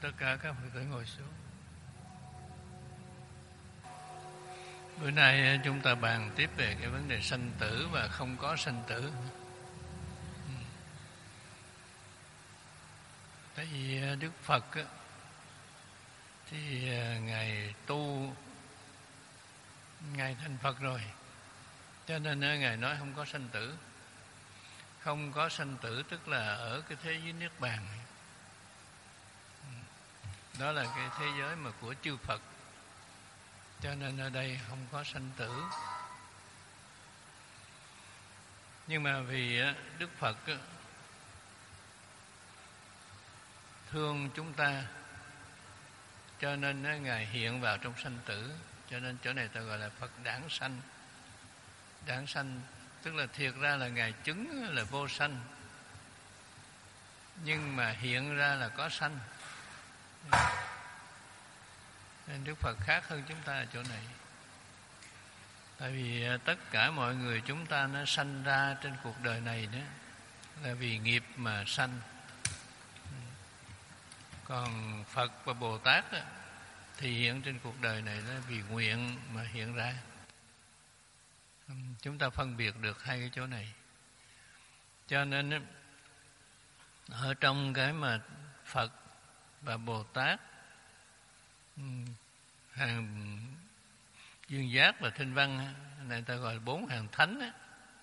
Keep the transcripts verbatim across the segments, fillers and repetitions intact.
tất cả các Phật tử ngồi xuống. Bữa nay chúng ta bàn tiếp về cái vấn đề sanh tử và không có sanh tử. Tại vì Đức Phật thì Ngài tu, Ngài thành Phật rồi, cho nên Ngài nói không có sanh tử. Không có sanh tử tức là ở cái thế giới Niết Bàn. Đó là cái thế giới mà của chư Phật. Cho nên ở đây không có sanh tử. Nhưng mà vì Đức Phật thương chúng ta, cho nên Ngài hiện vào trong sanh tử. Cho nên chỗ này ta gọi là Phật đản sanh. Đản sanh tức là thiệt ra là Ngài chứng là vô sanh, nhưng mà hiện ra là có sanh. Nên Đức Phật khác hơn chúng ta ở chỗ này. Tại vì tất cả mọi người chúng ta nó sanh ra trên cuộc đời này đó là vì nghiệp mà sanh. Còn Phật và Bồ Tát đó, thì hiện trên cuộc đời này là vì nguyện mà hiện ra. Chúng ta phân biệt được hai cái chỗ này. Cho nên ở trong cái mà Phật và Bồ Tát, hàng duyên giác và thanh văn này ta gọi là bốn hàng thánh á,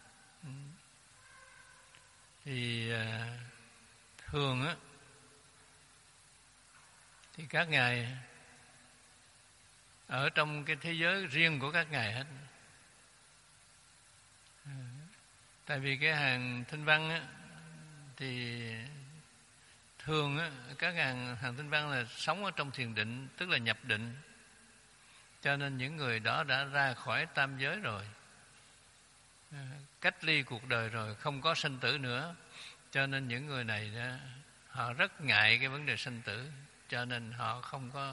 thì thường á thì các ngài ở trong cái thế giới riêng của các ngài hết. Tại vì cái hàng thanh văn á thì thường á, các hàng hàng thanh văn là sống ở trong thiền định, tức là nhập định. Cho nên những người đó đã ra khỏi tam giới rồi, cách ly cuộc đời rồi, không có sanh tử nữa. Cho nên những người này đó, họ rất ngại cái vấn đề sanh tử. Cho nên họ không có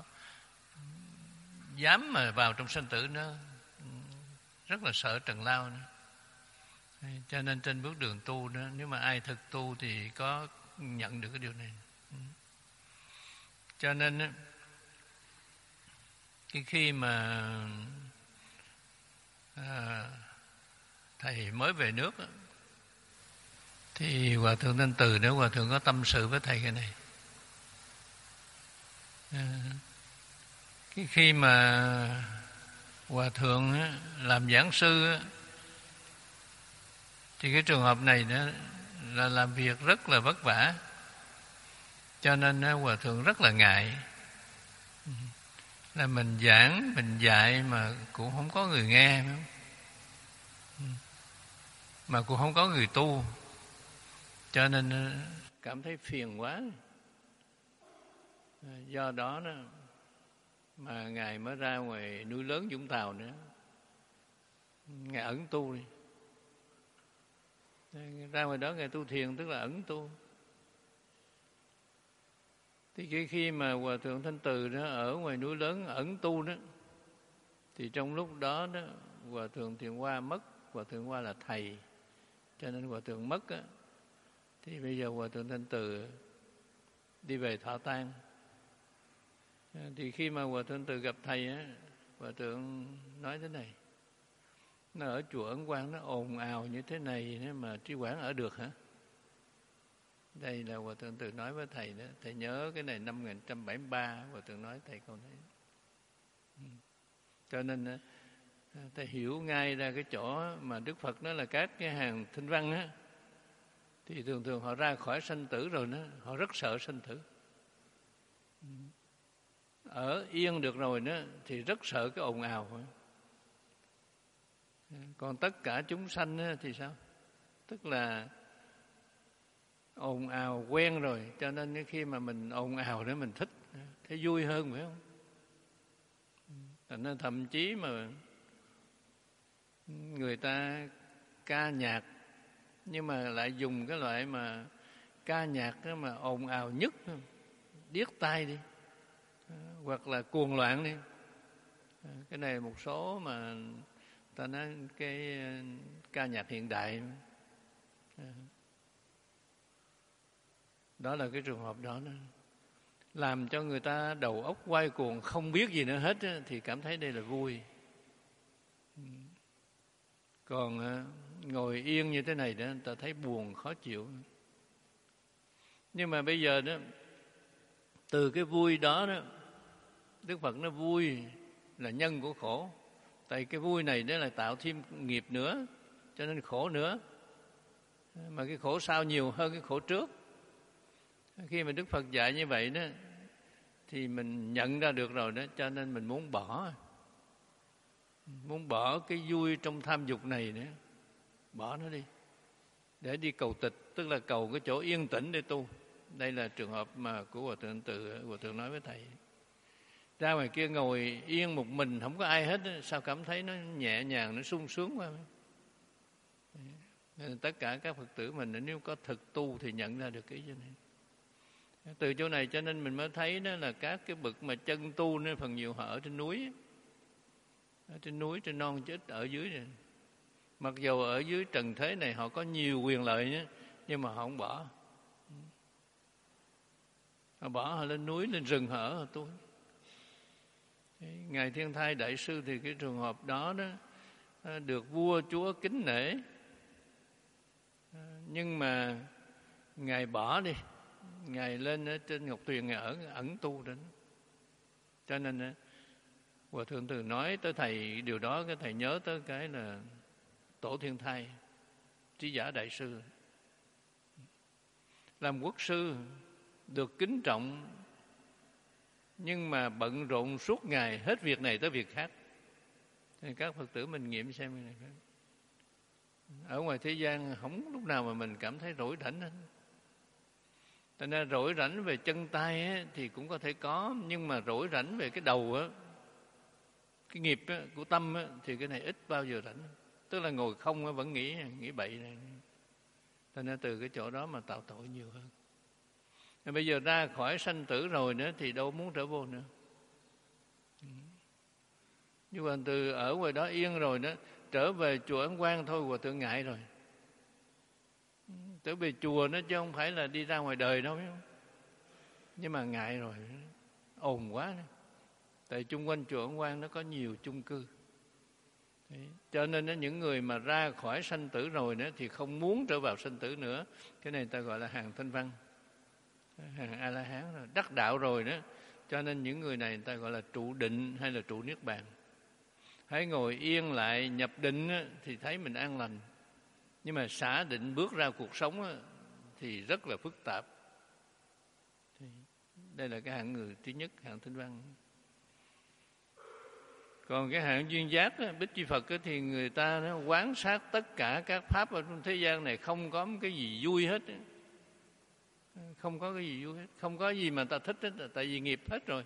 dám mà vào trong sanh tử nữa, rất là sợ trần lao nữa. Cho nên trên bước đường tu đó, nếu mà ai thực tu thì có nhận được cái điều này. Cho nên cái khi mà à, thầy mới về nước thì Hòa Thượng Thanh Từ nếu Hòa Thượng có tâm sự với thầy cái này. À, cái khi mà Hòa Thượng làm giảng sư thì cái trường hợp này đó là làm việc rất là vất vả. Cho nên Hòa Thượng rất là ngại là mình giảng, mình dạy mà cũng không có người nghe, mà cũng không có người tu. Cho nên cảm thấy phiền quá. Do đó đó mà Ngài mới ra ngoài núi lớn Vũng Tàu nữa, Ngài ẩn tu đi. Ra ngoài đó Ngài tu thiền, tức là ẩn tu. Thì cái khi mà Hòa Thượng Thanh Từ đó ở ngoài núi lớn ẩn tu đó, thì trong lúc đó đó Hòa Thượng Thiện Hoa mất. Hòa Thượng Hoa là thầy, cho nên Hòa Thượng mất á, thì bây giờ Hòa Thượng Thanh Từ đi về thọ tang. Thì khi mà Hòa Thượng Từ gặp thầy á, Hòa Thượng nói thế này: nó ở chùa Ấn Quang nó ồn ào như thế này mà Trí Quảng ở được hả? Đây là Hòa Thượng Từ nói với thầy đó. Thầy nhớ cái này năm một nghìn chín trăm bảy mươi ba Hòa Thượng nói thầy câu này. Cho nên thầy hiểu ngay ra cái chỗ mà Đức Phật nói là các cái hàng thanh văn á, thì thường thường họ ra khỏi sanh tử rồi đó, họ rất sợ sanh tử. Ở yên được rồi đó thì rất sợ cái ồn ào. Còn tất cả chúng sanh thì sao? Tức là ồn ào quen rồi, cho nên khi mà mình ồn ào để mình thích, thấy vui hơn, phải không? Nên thậm chí mà người ta ca nhạc, nhưng mà lại dùng cái loại mà ca nhạc đó mà ồn ào nhất, điếc tai đi, hoặc là cuồng loạn đi. Cái này một số mà ta nói cái ca nhạc hiện đại. Đó là cái trường hợp đó, đó làm cho người ta đầu óc quay cuồng không biết gì nữa hết á, thì cảm thấy đây là vui. Còn à, ngồi yên như thế này đó, người ta thấy buồn khó chịu. Nhưng mà bây giờ đó, từ cái vui đó đó, Đức Phật nó vui là nhân của khổ. Tại cái vui này đó là tạo thêm nghiệp nữa, cho nên khổ nữa. Mà cái khổ sau nhiều hơn cái khổ trước. Khi mà Đức Phật dạy như vậy đó, thì mình nhận ra được rồi đó, cho nên mình muốn bỏ. Muốn bỏ cái vui trong tham dục này nữa, bỏ nó đi, để đi cầu tịch, tức là cầu cái chỗ yên tĩnh để tu. Đây là trường hợp mà của Hòa Thượng Từ, Hòa Thượng nói với Thầy. Ra ngoài kia ngồi yên một mình, không có ai hết, sao cảm thấy nó nhẹ nhàng, nó sung sướng quá. Nên tất cả các Phật tử mình nếu có thực tu thì nhận ra được cái chỗ này. Từ chỗ này cho nên mình mới thấy đó là các cái bậc mà chân tu nên phần nhiều họ ở trên núi, ở trên núi, trên non chứ ít ở dưới này. Mặc dù ở dưới trần thế này họ có nhiều quyền lợi nhé, nhưng mà họ không bỏ. Họ bỏ, họ lên núi, lên rừng họ ở, họ tu. Ngài Thiên Thai Đại Sư thì cái trường hợp đó đó được vua chúa kính nể, nhưng mà Ngài bỏ đi, Ngài lên ở trên Ngọc Tuyền, Ngài ở ẩn tu đến. Cho nên Hòa Thượng Từ nói tới Thầy điều đó, cái Thầy nhớ tới cái là Tổ Thiên Thai, Trí Giả Đại Sư. Làm quốc sư được kính trọng, nhưng mà bận rộn suốt ngày, hết việc này tới việc khác. Thì các Phật tử mình nghiệm xem cái này. Ở ngoài thế gian không lúc nào mà mình cảm thấy rỗi rảnh hết. Thành ra rỗi rảnh về chân tay á, thì cũng có thể có, nhưng mà rỗi rảnh về cái đầu á, cái nghiệp á, của tâm á, thì cái này ít bao giờ rảnh. Tức là ngồi không á, vẫn nghĩ nghĩ bậy này. Thành ra từ cái chỗ đó mà tạo tội nhiều hơn. Và bây giờ ra khỏi sanh tử rồi nữa thì đâu muốn trở vô nữa. Nhưng mà từ ở ngoài đó yên rồi đó, trở về chùa Ấn Quang thôi Hòa Thượng ngại rồi. Trở về chùa nó chứ không phải là đi ra ngoài đời đâu, biết không? Nhưng mà ngại rồi, ồn quá nữa. Tại chung quanh chùa Ấn Quang nó có nhiều chung cư. Đấy. Cho nên những người mà ra khỏi sanh tử rồi nữa thì không muốn trở vào sanh tử nữa. Cái này ta gọi là hàng thanh văn, hàng A-la-hán rồi, đắc đạo rồi đó. Cho nên những người này người ta gọi là trụ định hay là trụ niết bàn. Hãy ngồi yên lại nhập định thì thấy mình an lành. Nhưng mà xả định bước ra cuộc sống thì rất là phức tạp. Đây là cái hạng người thứ nhất, hạng thanh văn. Còn cái hạng duyên giác, Bích Chi Phật thì người ta nó quán sát tất cả các pháp ở trong thế gian này, không có cái gì vui hết. Không có cái gì vui hết. Không có gì mà ta thích hết, tại vì nghiệp hết rồi.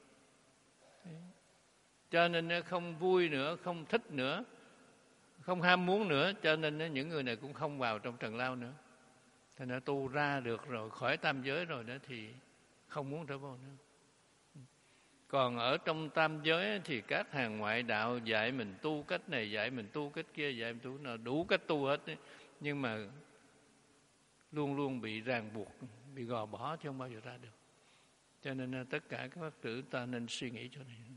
Cho nên không vui nữa, không thích nữa, không ham muốn nữa. Cho nên những người này cũng không vào trong trần lao nữa. Thành ra tu ra được rồi, khỏi tam giới rồi đó thì không muốn trở vô nữa. Còn ở trong tam giới thì các hàng ngoại đạo dạy mình tu cách này, dạy mình tu cách kia, dạy mình tu nào đủ cách tu hết ấy. Nhưng mà luôn luôn bị ràng buộc, bị gò bó chứ không bao giờ ra được. Cho nên tất cả các Phật tử ta nên suy nghĩ chỗ này.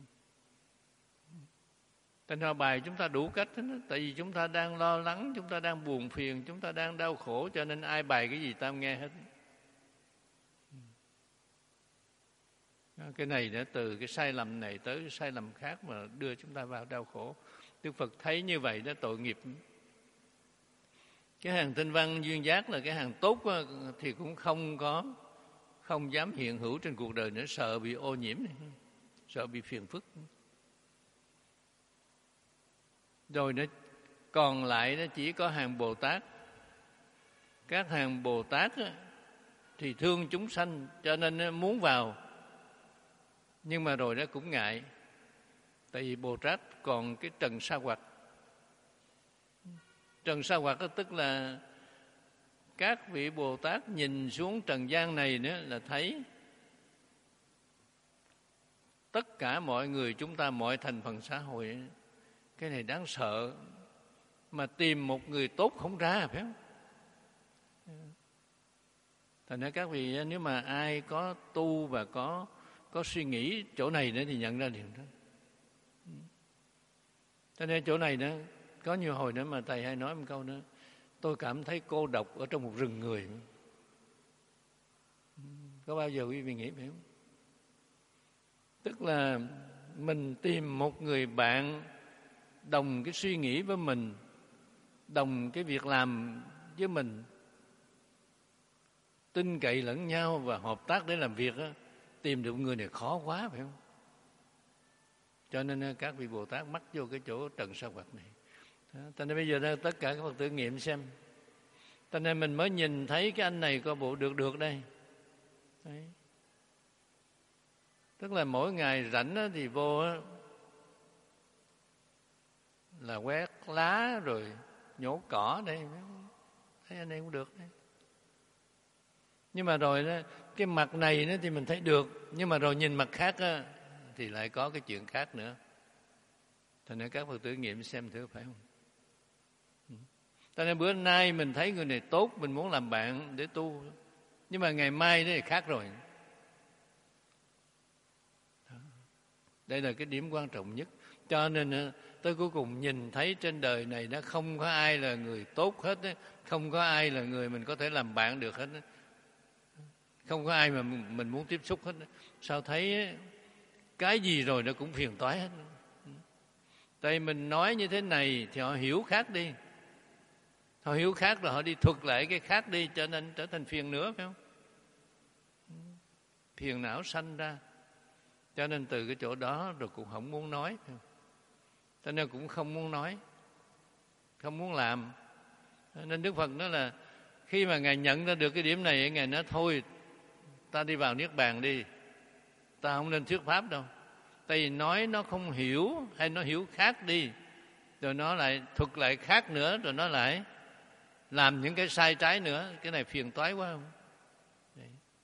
Thành ra bài chúng ta đủ cách đó, tại vì chúng ta đang lo lắng, chúng ta đang buồn phiền, chúng ta đang đau khổ, cho nên ai bài cái gì ta nghe hết. Cái này đã từ cái sai lầm này tới cái sai lầm khác mà đưa chúng ta vào đau khổ. Đức Phật thấy như vậy đó, tội nghiệp. Cái hàng thanh văn duyên giác là cái hàng tốt thì cũng không có, không dám hiện hữu trên cuộc đời nữa, sợ bị ô nhiễm này, sợ bị phiền phức. Rồi nó còn lại nó chỉ có hàng Bồ Tát. Các hàng Bồ Tát thì thương chúng sanh, cho nên muốn vào, nhưng mà rồi nó cũng ngại. Tại vì Bồ Tát còn cái trần sa hoạt. Trần sa hoạt đó tức là các vị Bồ Tát nhìn xuống trần gian này nữa là thấy tất cả mọi người chúng ta, mọi thành phần xã hội, cái này đáng sợ. Mà tìm một người tốt không ra, phải không? Thành ra các vị nếu mà ai có tu và có có suy nghĩ chỗ này nữa thì nhận ra liền đó. Cho nên chỗ này nữa, có nhiều hồi nữa mà thầy hay nói một câu nữa, tôi cảm thấy cô độc ở trong một rừng người. Có bao giờ quý vị nghĩ phải không? Tức là mình tìm một người bạn đồng cái suy nghĩ với mình, đồng cái việc làm với mình, tin cậy lẫn nhau và hợp tác để làm việc đó, tìm được người này khó quá phải không? Cho nên các vị Bồ Tát mắc vô cái chỗ trần sa hoạt này. Cho nên bây giờ đó, tất cả các Phật tử nghiệm xem. Cho nên mình mới nhìn thấy cái anh này có bộ được được đây. Đấy. Tức là mỗi ngày rảnh đó thì vô đó, là quét lá rồi nhổ cỏ đây, thấy anh em cũng được đấy. Nhưng mà rồi đó, cái mặt này đó thì mình thấy được, nhưng mà rồi nhìn mặt khác đó, thì lại có cái chuyện khác nữa. Thành nên các Phật tử nghiệm xem thử phải không? Cho nên bữa nay mình thấy người này tốt, mình muốn làm bạn để tu, nhưng mà ngày mai đó thì khác rồi. Đây là cái điểm quan trọng nhất. Cho nên tới cuối cùng nhìn thấy trên đời này nó không có ai là người tốt hết, không có ai là người mình có thể làm bạn được hết, không có ai mà mình muốn tiếp xúc hết. Sao thấy cái gì rồi nó cũng phiền toái hết. Tại mình nói như thế này thì họ hiểu khác đi, họ hiểu khác rồi họ đi thuật lại cái khác đi, cho nên trở thành phiền nữa, phải không? Phiền não sanh ra. Cho nên từ cái chỗ đó rồi cũng không muốn nói, cho nên cũng không muốn nói, không muốn làm. Nên Đức Phật nói là khi mà Ngài nhận ra được cái điểm này, Ngài nói thôi ta đi vào Niết Bàn đi, ta không nên thuyết pháp đâu. Tại vì nói nó không hiểu hay nó hiểu khác đi, rồi nó lại thuật lại khác nữa, rồi nó lại làm những cái sai trái nữa. Cái này phiền toái quá không? Đấy.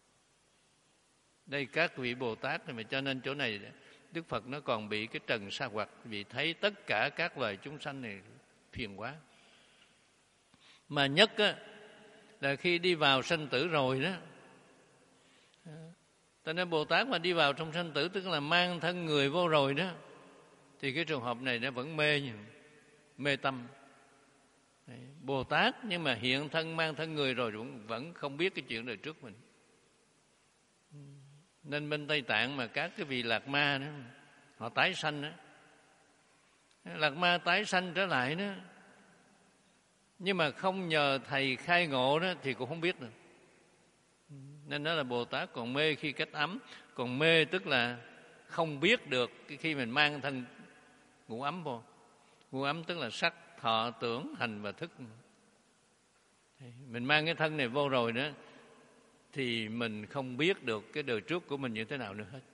Đây các vị Bồ Tát này, mà cho nên chỗ này Đức Phật nó còn bị cái trần sa hoạt, vì thấy tất cả các loài chúng sanh này phiền quá. Mà nhất á, là khi đi vào sanh tử rồi đó, cho nên Bồ Tát mà đi vào trong sanh tử, tức là mang thân người vô rồi đó, thì cái trường hợp này nó vẫn mê mê tâm. Đấy, Bồ Tát nhưng mà hiện thân mang thân người rồi cũng vẫn không biết cái chuyện đời trước mình. Nên bên Tây Tạng mà các cái vị Lạc Ma đó, họ tái sanh đó, Lạc Ma tái sanh trở lại đó, nhưng mà không nhờ thầy khai ngộ đó thì cũng không biết được. Nên đó là Bồ Tát còn mê khi cách ấm, còn mê tức là không biết được khi mình mang thân ngũ ấm vô. Ngũ ấm tức là sắc, thọ, tưởng, hành và thức. Mình mang cái thân này vô rồi đó, thì mình không biết được cái đời trước của mình như thế nào nữa hết.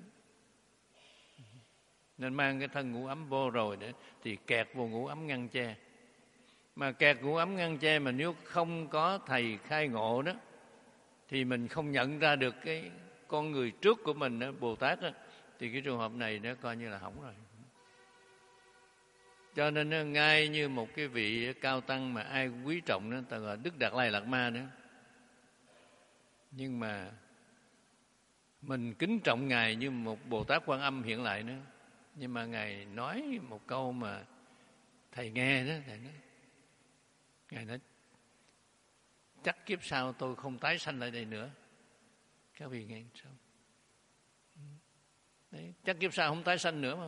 Nên mang cái thân ngũ ấm vô rồi đó, thì kẹt vô ngũ ấm ngăn che. Mà kẹt ngũ ấm ngăn che mà nếu không có thầy khai ngộ đó, thì mình không nhận ra được cái con người trước của mình đó, Bồ Tát đó, thì cái trường hợp này nó coi như là hỏng rồi. Cho nên nó ngay như một cái vị cao tăng mà ai quý trọng đó, ta gọi Đức Đạt Lai Lạt Ma nữa. Nhưng mà mình kính trọng Ngài như một Bồ Tát Quan Âm hiện lại nữa. Nhưng mà Ngài nói một câu mà thầy nghe đó, thầy nói, Ngài nói chắc kiếp sau tôi không tái sanh lại đây nữa. Các vị nghe sao? Đấy, chắc kiếp sau không tái sanh nữa mà.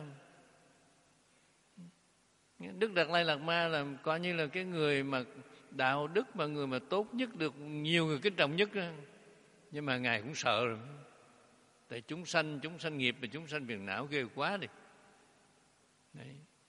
Đức Đạt Lai Lạt Ma là coi như là cái người mà đạo đức, mà người mà tốt nhất, được nhiều người kính trọng nhất đó. Nhưng mà Ngài cũng sợ rồi. Tại chúng sanh, chúng sanh nghiệp và chúng sanh phiền não ghê quá đi. Đấy.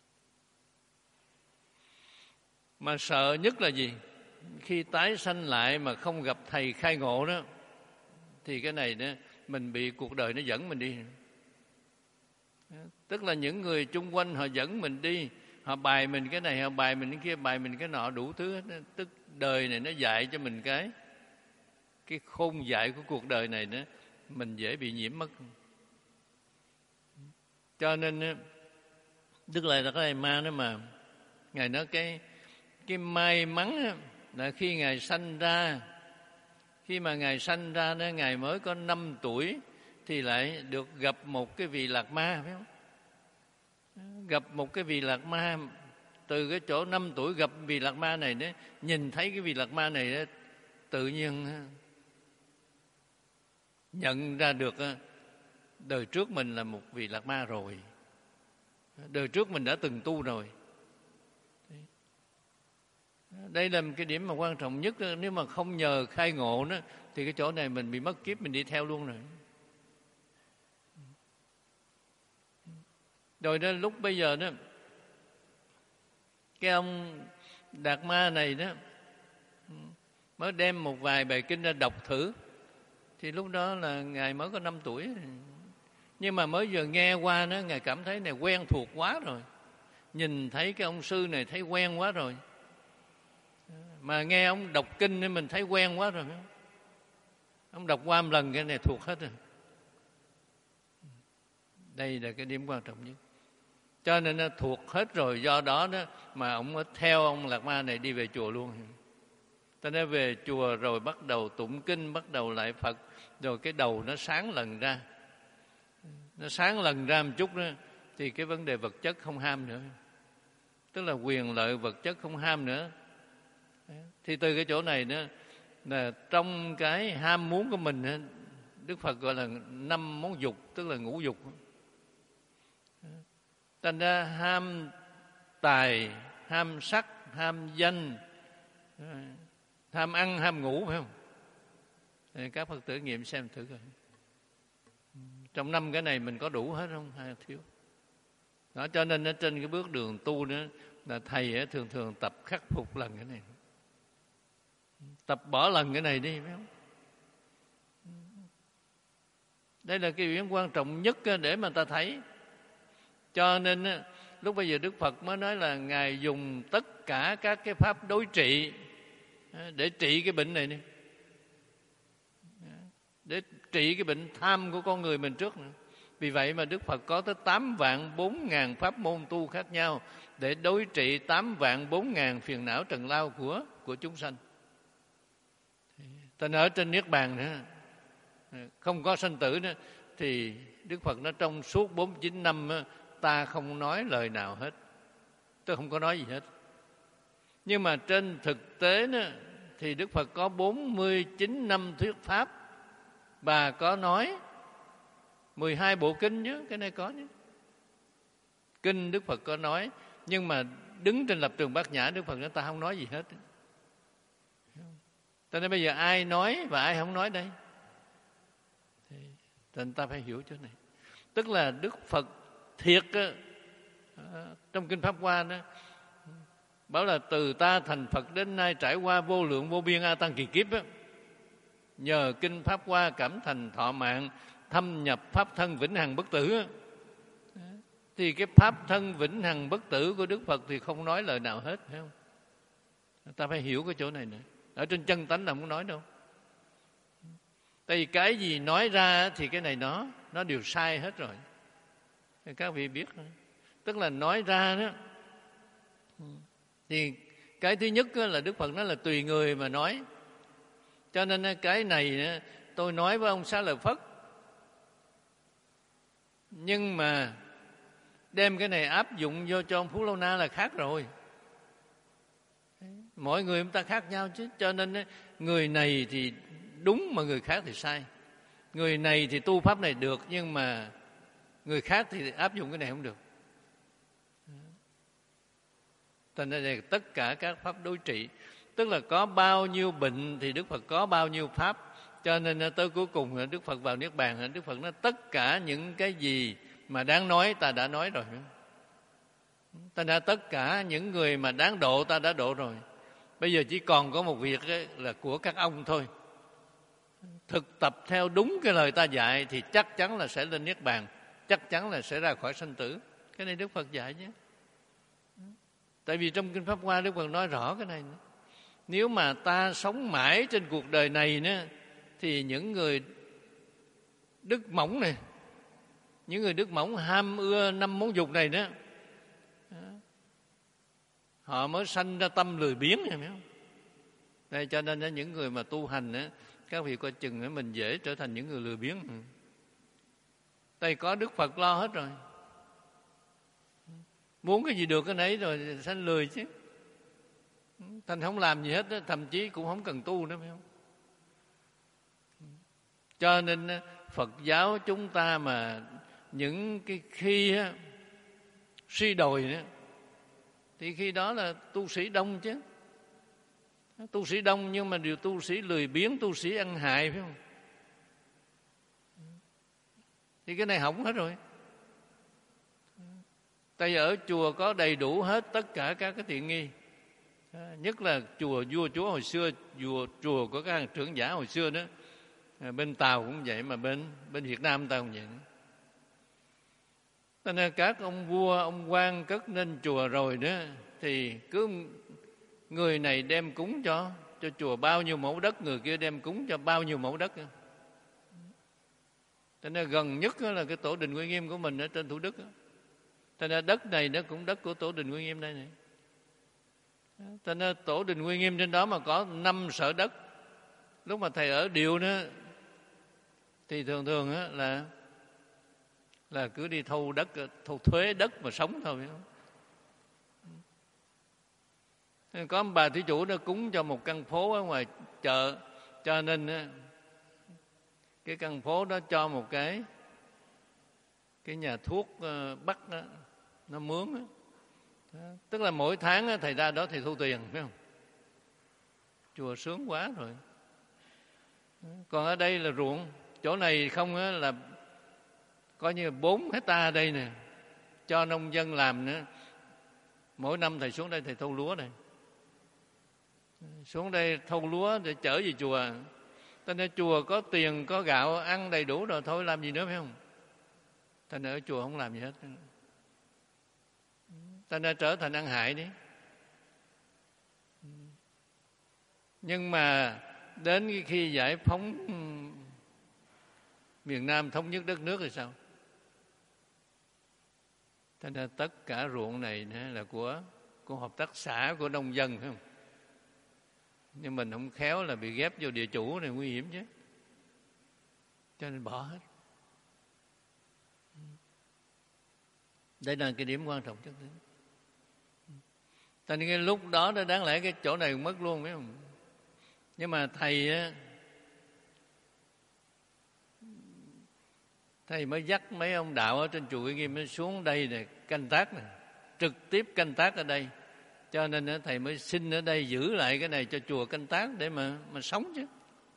Mà sợ nhất là gì? Khi tái sanh lại mà không gặp thầy khai ngộ đó, thì cái này đó, mình bị cuộc đời nó dẫn mình đi. Tức là những người chung quanh họ dẫn mình đi, họ bài mình cái này, họ bài mình cái kia, bài mình cái nọ, đủ thứ hết. Tức đời này nó dạy cho mình cái cái khôn dại của cuộc đời này đó, mình dễ bị nhiễm mất. Cho nên Đức Lai Đạt Lai Ma đó mà Ngài nói cái cái may mắn là khi Ngài sanh ra, khi mà Ngài sanh ra đó, Ngài mới có năm tuổi thì lại được gặp một cái vị Lạc Ma, phải không? Gặp một cái vị Lạc Ma, từ cái chỗ năm tuổi gặp vị Lạc Ma này đó, nhìn thấy cái vị Lạc Ma này đó, tự nhiên nhận ra được đời trước mình là một vị Lạc Ma rồi, đời trước mình đã từng tu rồi. Đây là một cái điểm mà quan trọng nhất. Nếu mà không nhờ khai ngộ đó, thì cái chỗ này mình bị mất kiếp, mình đi theo luôn rồi. Rồi đó, lúc bây giờ đó, cái ông Đạt Ma này đó mới đem một vài bài kinh ra đọc thử. Thì lúc đó là Ngài mới có năm tuổi. Nhưng mà mới giờ nghe qua đó, Ngài cảm thấy này quen thuộc quá rồi. Nhìn thấy cái ông sư này thấy quen quá rồi. Mà nghe ông đọc kinh thì mình thấy quen quá rồi. Ông đọc qua một lần cái này thuộc hết rồi. Đây là cái điểm quan trọng nhất. Cho nên nó thuộc hết rồi, do đó đó mà ông theo ông Lạc Ma này đi về chùa luôn. Ta nói về chùa rồi bắt đầu tụng kinh, bắt đầu lại Phật, rồi cái đầu nó sáng lần ra. Nó sáng lần ra một chút đó, thì cái vấn đề vật chất không ham nữa. Tức là quyền lợi vật chất không ham nữa. Thì từ cái chỗ này đó, là trong cái ham muốn của mình, Đức Phật gọi là năm món dục, tức là ngũ dục. Thành ra ham tài, ham sắc, ham danh, ham ăn, ham ngủ, phải không? Thì các Phật tử nghiệm xem thử coi. Trong năm cái này mình có đủ hết không hay thiếu? Đó, cho nên ở trên cái bước đường tu đó là thầy thường thường tập khắc phục lần cái này. Tập bỏ lần cái này đi, phải không? Đây là cái điểm quan trọng nhất để mà ta thấy. Cho nên lúc bây giờ Đức Phật mới nói là Ngài dùng tất cả các cái pháp đối trị để trị cái bệnh này đi. Để trị cái bệnh tham của con người mình trước nữa. Vì vậy mà Đức Phật có tới tám vạn bốn ngàn pháp môn tu khác nhau để đối trị tám vạn bốn ngàn phiền não trần lao của, của chúng sanh. Ta nói trên Niết Bàn nữa, không có sanh tử nữa, thì Đức Phật nói trong suốt bốn mươi chín năm ta không nói lời nào hết. Tôi không có nói gì hết. Nhưng mà trên thực tế đó, thì Đức Phật có bốn mươi chín năm thuyết pháp và có nói mười hai bộ kinh chứ, cái này có chứ. Kinh Đức Phật có nói, nhưng mà đứng trên lập trường Bát Nhã, Đức Phật nói ta không nói gì hết. Cho nên bây giờ ai nói và ai không nói đây? Thì nên ta phải hiểu chỗ này. Tức là Đức Phật thiệt trong Kinh Pháp Hoa đó bảo là từ ta thành Phật đến nay trải qua vô lượng vô biên A Tăng kỳ kiếp đó, nhờ Kinh Pháp Hoa cảm thành thọ mạng, thâm nhập pháp thân vĩnh hằng bất tử đó. Thì cái pháp thân vĩnh hằng bất tử của Đức Phật thì không nói lời nào hết, phải không? Ta phải hiểu cái chỗ này nữa. Ở trên chân tánh là không nói đâu. Tại vì cái gì nói ra thì cái này nó nó đều sai hết rồi. Các vị biết đó. Tức là nói ra đó, thì cái thứ nhất là Đức Phật nói là tùy người mà nói. Cho nên cái này tôi nói với ông Xá Lợi Phất, nhưng mà đem cái này áp dụng vô cho ông Phú Lâu Na là khác rồi. Mỗi người chúng ta khác nhau chứ. Cho nên người này thì đúng mà người khác thì sai. Người này thì tu pháp này được, nhưng mà người khác thì áp dụng cái này không được. Thành ra là tất cả các pháp đối trị. Tức là có bao nhiêu bệnh thì Đức Phật có bao nhiêu pháp. Cho nên tới cuối cùng Đức Phật vào Niết Bàn, Đức Phật nói tất cả những cái gì mà đáng nói ta đã nói rồi. Ta đã tất cả những người mà đáng độ ta đã độ rồi. Bây giờ chỉ còn có một việc là của các ông thôi. Thực tập theo đúng cái lời ta dạy thì chắc chắn là sẽ lên Niết Bàn, chắc chắn là sẽ ra khỏi sanh tử. Cái này Đức Phật dạy nhé. Tại vì trong Kinh Pháp Hoa Đức Phật nói rõ cái này nữa. Nếu mà ta sống mãi trên cuộc đời này nữa, thì những người đức mỏng này, những người đức mỏng ham ưa năm món dục này đó, họ mới sanh ra tâm lười biếng này, phải không? Đây, cho nên những người mà tu hành đó, các vị coi chừng mình dễ trở thành những người lười biếng. Tại có Đức Phật lo hết rồi. Muốn cái gì được cái nấy rồi, sanh lười chứ. Thành không làm gì hết, thậm chí cũng không cần tu nữa, phải không? Cho nên Phật giáo chúng ta mà những cái khi á, suy đồi đó, thì khi đó là tu sĩ đông chứ. Tu sĩ đông nhưng mà điều tu sĩ lười biếng, tu sĩ ăn hại, phải không? Thì cái này hỏng hết rồi. Tại vì ở chùa có đầy đủ hết tất cả các cái tiện nghi. Nhất là chùa vua chúa hồi xưa, chùa chùa của các hàng trưởng giả hồi xưa đó. Bên Tàu cũng vậy, mà bên bên Việt Nam ta cũng vậy nữa. Cho nên các ông vua, ông quan cất lên chùa rồi đó, thì cứ người này đem cúng cho cho chùa bao nhiêu mẫu đất, người kia đem cúng cho bao nhiêu mẫu đất. Cho nên gần nhất là cái tổ đình Uy Nghiêm của mình ở trên Thủ Đức. Cho nên đất này nó cũng đất của tổ đình Uy Nghiêm đây này. Cho nên tổ đình Uy Nghiêm trên đó mà có năm sở đất. Lúc mà thầy ở Điệu đó thì thường thường á là là cứ đi thu đất, thu thuế đất mà sống thôi, phải không? Có bà thí chủ nó cúng cho một căn phố ở ngoài chợ, cho nên á, cái căn phố đó cho một cái cái nhà thuốc Bắc đó, nó mướn đó. Tức là mỗi tháng á, thầy ra đó thì thu tiền, phải không? Chùa sướng quá rồi. Còn ở đây là ruộng, chỗ này không á, là coi như bốn hectare đây nè, cho nông dân làm nữa. Mỗi năm thầy xuống đây thầy thu lúa này, xuống đây thu lúa để chở về chùa. Cho nên chùa có tiền, có gạo, ăn đầy đủ rồi thôi, làm gì nữa, phải không? Cho nên ở chùa không làm gì hết. Cho nên trở thành ăn hại đi. Nhưng mà đến khi giải phóng miền Nam, thống nhất đất nước thì sao? Cho nên tất cả ruộng này là của, của hợp tác xã, của nông dân, phải không? Nhưng mình không khéo là bị ghép vô địa chủ này, nguy hiểm chứ. Cho nên bỏ hết. Đây là cái điểm quan trọng nhất. Cho nên cái lúc đó nó đáng lẽ cái chỗ này mất luôn, phải không? Nhưng mà thầy á, thầy mới dắt mấy ông đạo ở trên chùa Uy Nghiêm xuống đây để canh tác này, trực tiếp canh tác ở đây. Cho nên thầy mới xin ở đây giữ lại cái này cho chùa canh tác để mà mà sống chứ.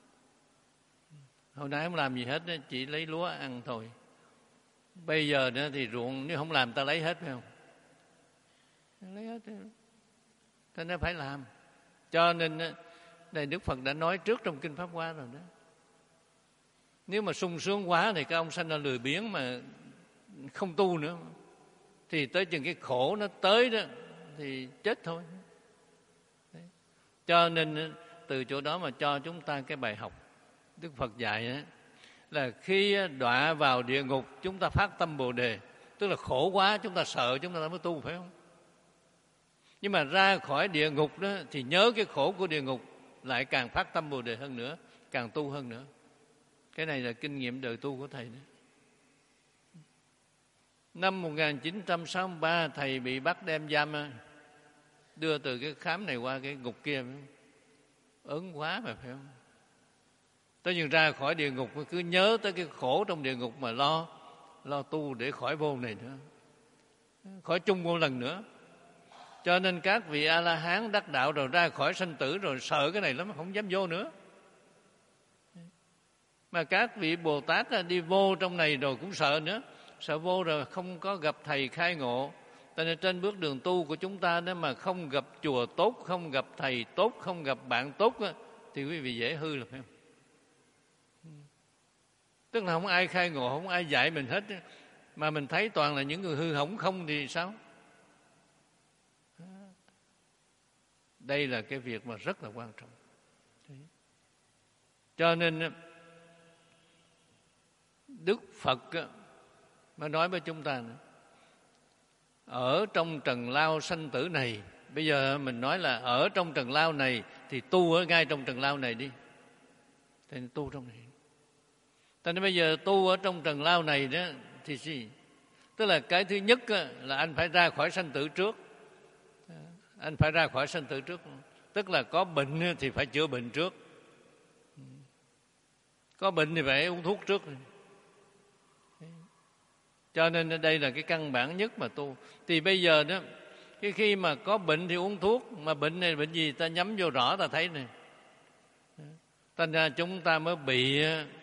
Hồi nãy không làm gì hết, chỉ lấy lúa ăn thôi. Bây giờ nữa thì ruộng nếu không làm ta lấy hết, phải không? Lấy hết. Thế nên phải làm. Cho nên đây Đức Phật đã nói trước trong Kinh Pháp Hoa rồi đó. Nếu mà sung sướng quá thì các ông sanh ra lười biếng mà không tu nữa, thì tới chừng cái khổ nó tới đó thì chết thôi. Đấy. Cho nên từ chỗ đó mà cho chúng ta cái bài học Đức Phật dạy đó, là khi đọa vào địa ngục chúng ta phát tâm Bồ Đề. Tức là khổ quá chúng ta sợ, chúng ta mới tu, phải không? Nhưng mà ra khỏi địa ngục đó thì nhớ cái khổ của địa ngục, lại càng phát tâm Bồ Đề hơn nữa, càng tu hơn nữa. Cái này là kinh nghiệm đời tu của thầy đó. Năm một nghìn chín trăm sáu mươi ba thầy bị bắt đem giam, đưa từ cái khám này qua cái ngục kia. Ớn quá mà, phải không? Tới nhưng ra khỏi địa ngục cứ nhớ tới cái khổ trong địa ngục mà lo lo tu để khỏi vô này nữa, khỏi chung vô lần nữa. Cho nên các vị A-la-hán đắc đạo rồi ra khỏi sanh tử rồi sợ cái này lắm, không dám vô nữa. Mà các vị Bồ Tát đi vô trong này rồi cũng sợ nữa, sợ vô rồi không có gặp thầy khai ngộ. Cho nên trên bước đường tu của chúng ta nếu mà không gặp chùa tốt, không gặp thầy tốt, không gặp bạn tốt thì quý vị dễ hư, là phải không? Tức là không ai khai ngộ, không ai dạy mình hết, mà mình thấy toàn là những người hư hỏng không thì sao? Đây là cái việc mà rất là quan trọng. Cho nên Đức Phật mới nói với chúng ta nữa, ở trong trần lao sanh tử này, bây giờ mình nói là ở trong trần lao này thì tu ở ngay trong trần lao này đi. Thì tu trong này. Cho nên bây giờ tu ở trong trần lao này đó thì gì? Tức là cái thứ nhất là anh phải ra khỏi sanh tử trước. Anh phải ra khỏi sanh tử trước. Tức là có bệnh thì phải chữa bệnh trước. Có bệnh thì phải uống thuốc trước. Cho nên đây là cái căn bản nhất mà tu. Thì bây giờ đó, cái khi mà có bệnh thì uống thuốc. Mà bệnh này bệnh gì ta nhắm vô rõ ta thấy này. Thành ra chúng ta mới bị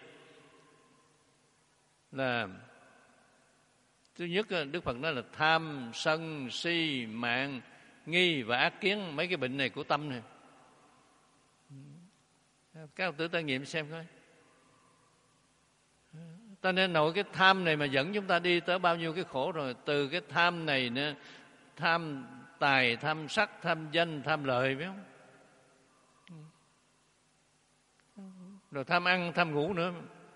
là thứ nhất Đức Phật nói là tham, sân, si, mạng, nghi và ác kiến. Mấy cái bệnh này của tâm này. Các ông tử ta nghiệm xem coi. Ta nên nội cái tham này mà dẫn chúng ta đi tới bao nhiêu cái khổ rồi. Từ cái tham này nữa, tham tài, tham sắc, tham danh, tham lợi, biết không? Rồi tham ăn, tham ngủ nữa.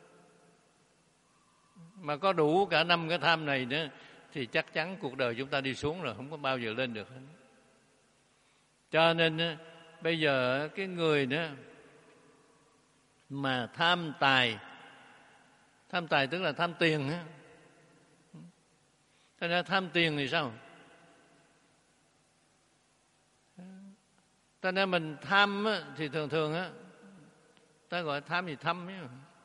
Mà có đủ cả năm cái tham này nữa thì chắc chắn cuộc đời chúng ta đi xuống rồi, không có bao giờ lên được hết. Cho nên bây giờ cái người nữa mà tham tài, tham tài tức là tham tiền á. Thế nên tham tiền thì sao? Thế nên mình tham á, thì thường thường á, ta gọi tham gì thâm ấy.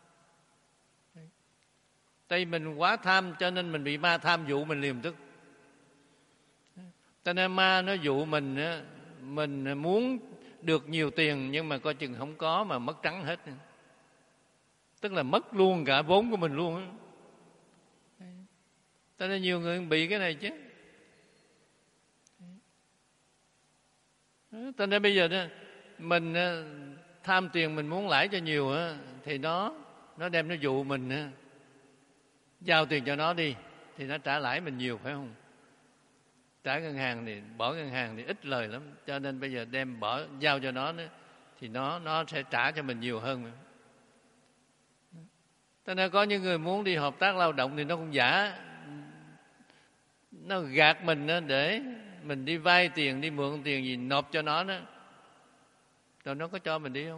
Tại mình quá tham cho nên mình bị ma tham dụ mình liền tức. Cho nên ma nó dụ mình á, mình muốn được nhiều tiền nhưng mà coi chừng không có mà mất trắng hết. Tức là mất luôn cả vốn của mình luôn á. Cho nên nhiều người bị cái này chứ. Cho nên bây giờ đó, mình tham tiền mình muốn lãi cho nhiều á, thì nó nó đem nó dụ mình á, giao tiền cho nó đi thì nó trả lãi mình nhiều, phải không? Trả ngân hàng thì bỏ ngân hàng thì ít lời lắm, cho nên bây giờ đem bỏ giao cho nó nữa, thì nó nó sẽ trả cho mình nhiều hơn. Cho nên có những người muốn đi hợp tác lao động thì nó cũng giả, nó gạt mình để mình đi vay tiền, đi mượn tiền gì nộp cho nó đó, rồi nó có cho mình đi không?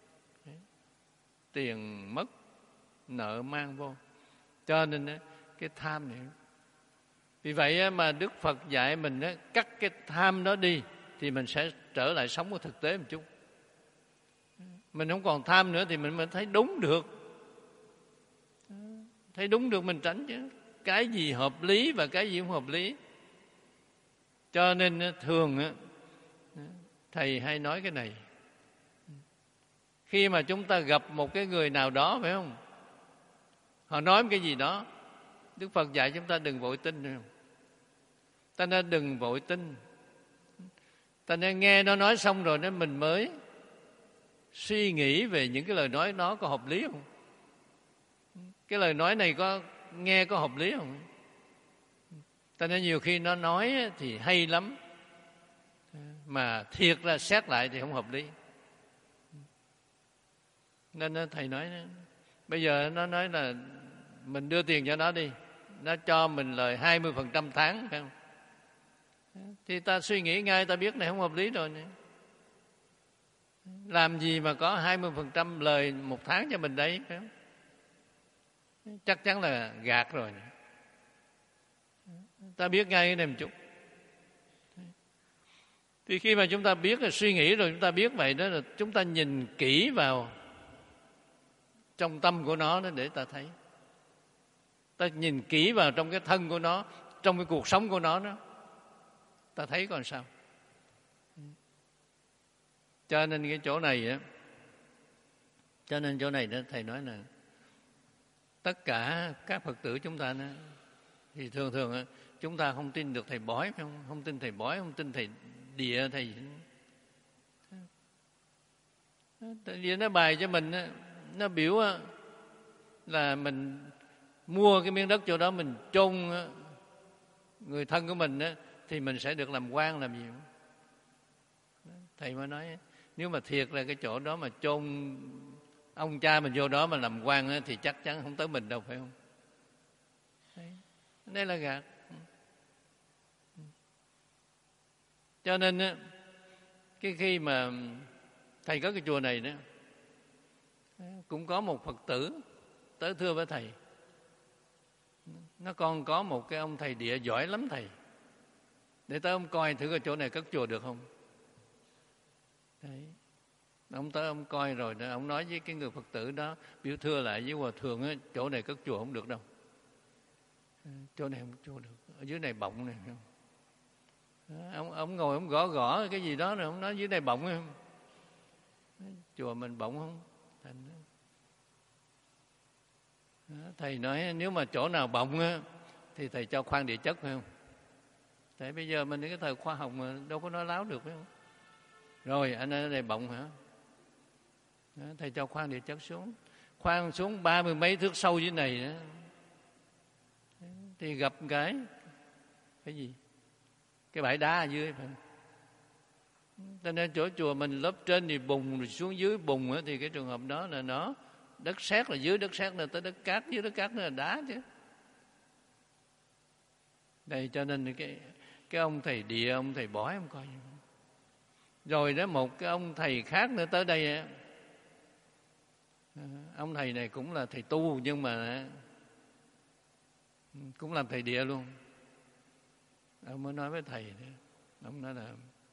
Tiền mất, nợ mang vô. Cho nên cái tham này, vì vậy mà Đức Phật dạy mình cắt cái tham đó đi thì mình sẽ trở lại sống của thực tế một chút. Mình không còn tham nữa thì mình mới thấy đúng được. Thấy đúng được mình tránh chứ. Cái gì hợp lý và cái gì không hợp lý. Cho nên thường thầy hay nói cái này. Khi mà chúng ta gặp một cái người nào đó, phải không? Họ nói cái gì đó, Đức Phật dạy chúng ta đừng vội tin. Phải không? Ta nên đừng vội tin. Ta nên nghe nó nói xong rồi nên mình mới suy nghĩ về những cái lời nói nó có hợp lý không? Cái lời nói này có nghe có hợp lý không? Ta nên nhiều khi nó nói thì hay lắm, mà thiệt ra xét lại thì không hợp lý. Nên thầy nói bây giờ nó nói là mình đưa tiền cho nó đi, nó cho mình lời hai mươi phần trăm tháng, phải không? Thì ta suy nghĩ ngay, ta biết này không hợp lý rồi này. Làm gì mà có hai mươi phần trăm lời một tháng cho mình đấy, phải không? Chắc chắn là gạt rồi này. Ta biết ngay cái này một chút. Thì khi mà chúng ta biết là suy nghĩ rồi, chúng ta biết vậy đó, là chúng ta nhìn kỹ vào trong tâm của nó để ta thấy. Ta nhìn kỹ vào trong cái thân của nó, trong cái cuộc sống của nó đó, ta thấy còn sao. Cho nên cái chỗ này á, cho nên chỗ này đó thầy nói là tất cả các Phật tử chúng ta đó, thì thường thường á, chúng ta không tin được thầy bói, phải không? Không tin thầy bói, không tin thầy địa, thầy tại vì nó bài cho mình, nó biểu là mình mua cái miếng đất chỗ đó, mình chôn người thân của mình thì mình sẽ được làm quan làm gì. Thầy mới nói nếu mà thiệt là cái chỗ đó mà chôn ông cha mình vô đó mà làm quan thì chắc chắn không tới mình đâu, phải không? Đây là gạt. Cho nên cái khi mà thầy có cái chùa này đó, cũng có một Phật tử tới thưa với thầy, nó còn có một cái ông thầy địa giỏi lắm thầy, để tới ông coi thử cái chỗ này cất chùa được không. Đấy. Ông tới ông coi rồi đó, ông nói với cái người Phật tử đó, biểu thưa lại với hòa thượng á, chỗ này cất chùa không được đâu, chỗ này không chùa được, ở dưới này bọng này. Ông ông ngồi ông gõ gõ cái gì đó rồi ông nói dưới này bọng không, chùa mình bọng không thành đó. Thầy nói nếu mà chỗ nào bọng á thì thầy cho khoan địa chất phải không? Tại bây giờ mình cái thời khoa học mà đâu có nói láo được phải không? Rồi anh ở đây bọng hả? Đó, thầy cho khoan địa chất xuống, khoan xuống ba mươi mấy thước sâu dưới này đó. Thì gặp cái cái gì? Cái bãi đá ở dưới phải không? Cho nên chỗ chùa mình lớp trên thì bùn, rồi xuống dưới bùn á, thì cái trường hợp đó là nó đất sét, là dưới đất sét là tới đất cát, dưới đất cát nó là đá chứ. Đây cho nên cái cái ông thầy địa, ông thầy bói ông coi. Rồi đó một cái ông thầy khác nữa tới đây á. Ông thầy này cũng là thầy tu nhưng mà cũng làm thầy địa luôn. Ông mới nói với thầy đó, ông nói là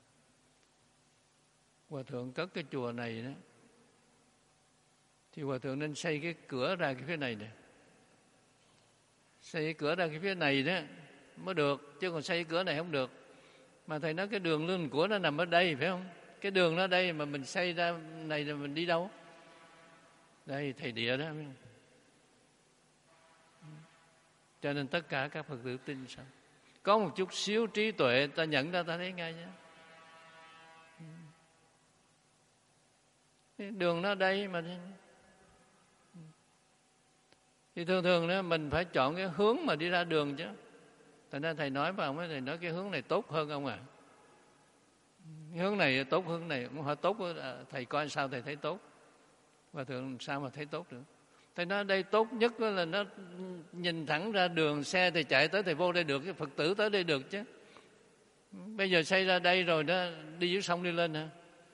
hòa thượng cất cái chùa này đó thì hòa thượng nên xây cái cửa ra cái phía này nè, xây cái cửa ra cái phía này đó mới được, chứ còn xây cái cửa này không được. Mà thầy nói cái đường lương của nó nằm ở đây phải không? Cái đường nó đây mà mình xây ra này là mình đi đâu? Đây thầy địa đó. Cho nên tất cả các Phật tử tin sao? Có một chút xíu trí tuệ ta nhận ra ta thấy ngay nhé. Đường nó đây mà thì thường thường đó mình phải chọn cái hướng mà đi ra đường chứ. Thành ra thầy nói với ông ấy, thầy nói cái hướng này tốt hơn ông à. Cái hướng này tốt hơn này, không phải tốt, thầy coi sao thầy thấy tốt. Và thường sao mà thấy tốt được. Thầy nói đây tốt nhất là nó nhìn thẳng ra đường, xe thì chạy tới, thầy vô đây được, cái Phật tử tới đây được chứ. Bây giờ xây ra đây rồi đó, đi dưới sông đi lên hả?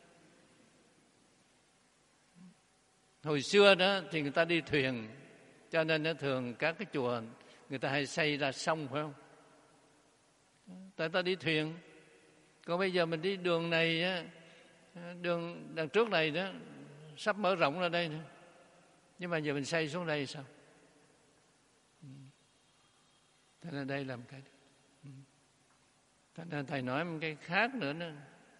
Hồi xưa đó thì người ta đi thuyền, cho nên nó thường các cái chùa người ta hay xây ra sông phải không? Tại ta đi thuyền. Còn bây giờ mình đi đường này á, đường đằng trước này đó sắp mở rộng ra đây nữa. Nhưng mà giờ mình xây xuống đây sao? Thế nên đây làm cái Thế nên thầy nói một cái khác nữa nữa.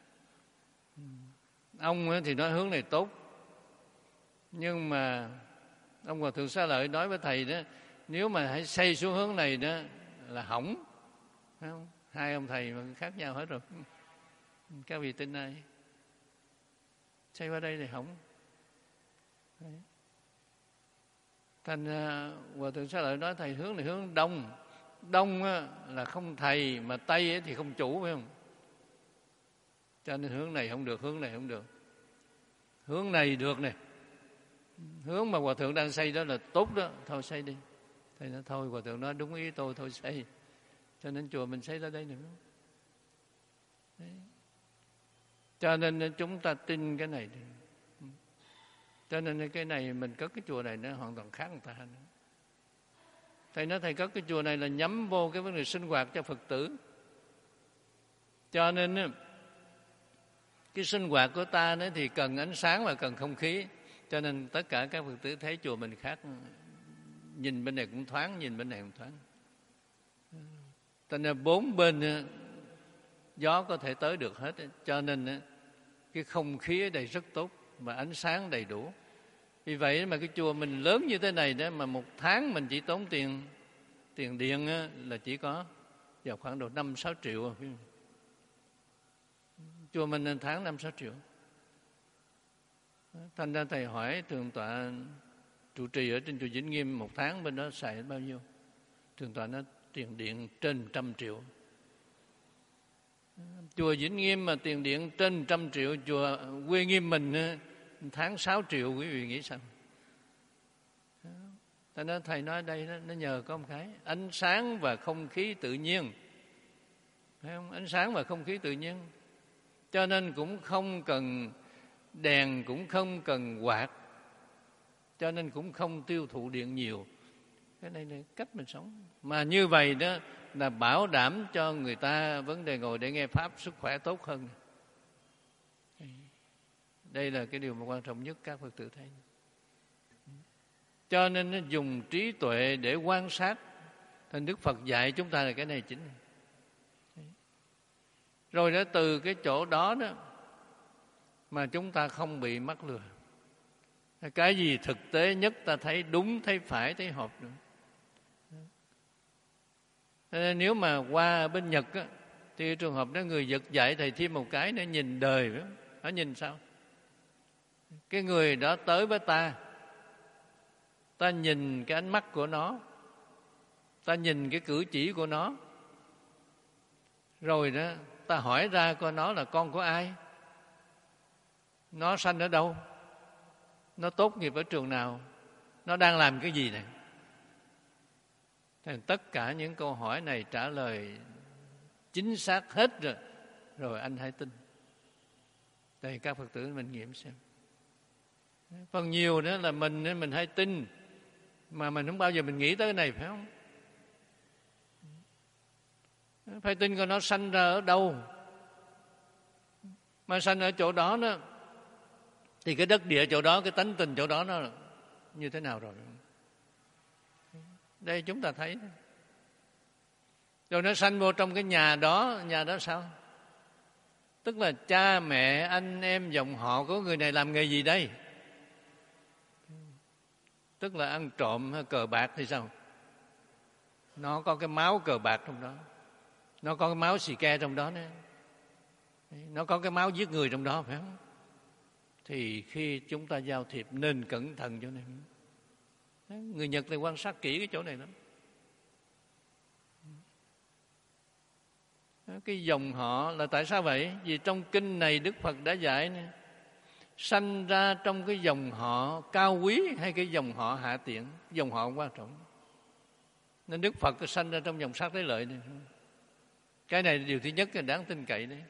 Ông thì nói hướng này tốt, nhưng mà ông Hòa Thượng Xá Lợi nói với thầy đó, nếu mà hãy xây xuống hướng này đó là hỏng. Phải không? Hai ông thầy mà khác nhau hết rồi. Các vị tin ai? Xây qua đây thì hỏng. Đấy. Thành uh, Hòa Thượng Xá Lợi nói thầy hướng này hướng đông. Đông á, là không thầy, mà Tây thì không chủ phải không? Cho nên hướng này không được, hướng này không được. Hướng này được này. Hướng mà Hòa Thượng đang xây đó là tốt đó, thôi xây đi. Thầy nói thôi, Hòa Thượng nói đúng ý tôi, thôi xây. Cho nên chùa mình xây ra đây nữa. Đấy. Cho nên chúng ta tin cái này. Cho nên cái này mình cất cái chùa này nó hoàn toàn khác người ta nữa. Thầy nói thầy cất cái chùa này là nhắm vô cái vấn đề sinh hoạt cho Phật tử. Cho nên cái sinh hoạt của ta nữa thì cần ánh sáng và cần không khí. Cho nên tất cả các Phật tử thấy chùa mình khác, nhìn bên này cũng thoáng, nhìn bên này cũng thoáng. Cho nên bốn bên gió có thể tới được hết. Cho nên cái không khí ở đây rất tốt và ánh sáng đầy đủ. Vì vậy mà cái chùa mình lớn như thế này đó, mà một tháng mình chỉ tốn tiền tiền điện á, là chỉ có vào khoảng độ năm sáu triệu. Chùa mình một tháng năm sáu triệu. Thành ra thầy hỏi Thượng tọa trụ trì ở trên chùa Vĩnh Nghiêm một tháng bên đó xài bao nhiêu? Thượng tọa nói tiền điện trên trăm triệu. Chùa Vĩnh Nghiêm mà tiền điện trên trăm triệu, chùa Quê Nghiêm mình tháng sáu triệu, quý vị nghĩ sao? Thành ra thầy nói đây đó, nó nhờ có một cái ánh sáng và không khí tự nhiên, phải không? Ánh sáng và không khí tự nhiên, cho nên cũng không cần đèn, cũng không cần quạt, cho nên cũng không tiêu thụ điện nhiều. Cái này là cách mình sống. Mà như vậy đó là bảo đảm cho người ta vấn đề ngồi để nghe Pháp sức khỏe tốt hơn. Đây là cái điều mà quan trọng nhất các Phật tử thấy. Cho nên nó dùng trí tuệ để quan sát. Thành Đức Phật dạy chúng ta là cái này chính. Rồi đó từ cái chỗ đó đó mà chúng ta không bị mắc lừa. Cái gì thực tế nhất ta thấy đúng, thấy phải, thấy hợp nữa. Nên nếu mà qua bên Nhật á, thì trường hợp đó người Nhật dạy thầy thêm một cái nữa, nhìn đời nữa. Nó nhìn sao? Cái người đó tới với ta, ta nhìn cái ánh mắt của nó, ta nhìn cái cử chỉ của nó, rồi đó ta hỏi ra coi nó là con của ai, nó sanh ở đâu, nó tốt nghiệp ở trường nào, nó đang làm cái gì này. Thì tất cả những câu hỏi này trả lời chính xác hết rồi, rồi anh hãy tin. Đây các Phật tử mình nghiệm xem. Phần nhiều nữa là mình mình hay tin mà mình không bao giờ mình nghĩ tới cái này, phải không? Phải tin coi nó sanh ra ở đâu. Mà sanh ở chỗ đó đó thì cái đất địa chỗ đó, cái tánh tình chỗ đó nó như thế nào rồi. Đây chúng ta thấy. Rồi nó sanh vô trong cái nhà đó, nhà đó sao? Tức là cha mẹ, anh em, dòng họ của người này làm nghề gì đây? Tức là ăn trộm hay cờ bạc thì sao? Nó có cái máu cờ bạc trong đó. Nó có cái máu xì ke trong đó nữa. Nó có cái máu giết người trong đó, phải không? Thì khi chúng ta giao thiệp nên cẩn thận chỗ này. Người Nhật thì quan sát kỹ cái chỗ này lắm. Cái dòng họ là tại sao vậy? Vì trong kinh này Đức Phật đã dạy nè, sanh ra trong cái dòng họ cao quý hay cái dòng họ hạ tiện, dòng họ quan trọng. Nên Đức Phật sanh ra trong dòng sát đế lợi này. Cái này là điều thứ nhất là đáng tin cậy đấy.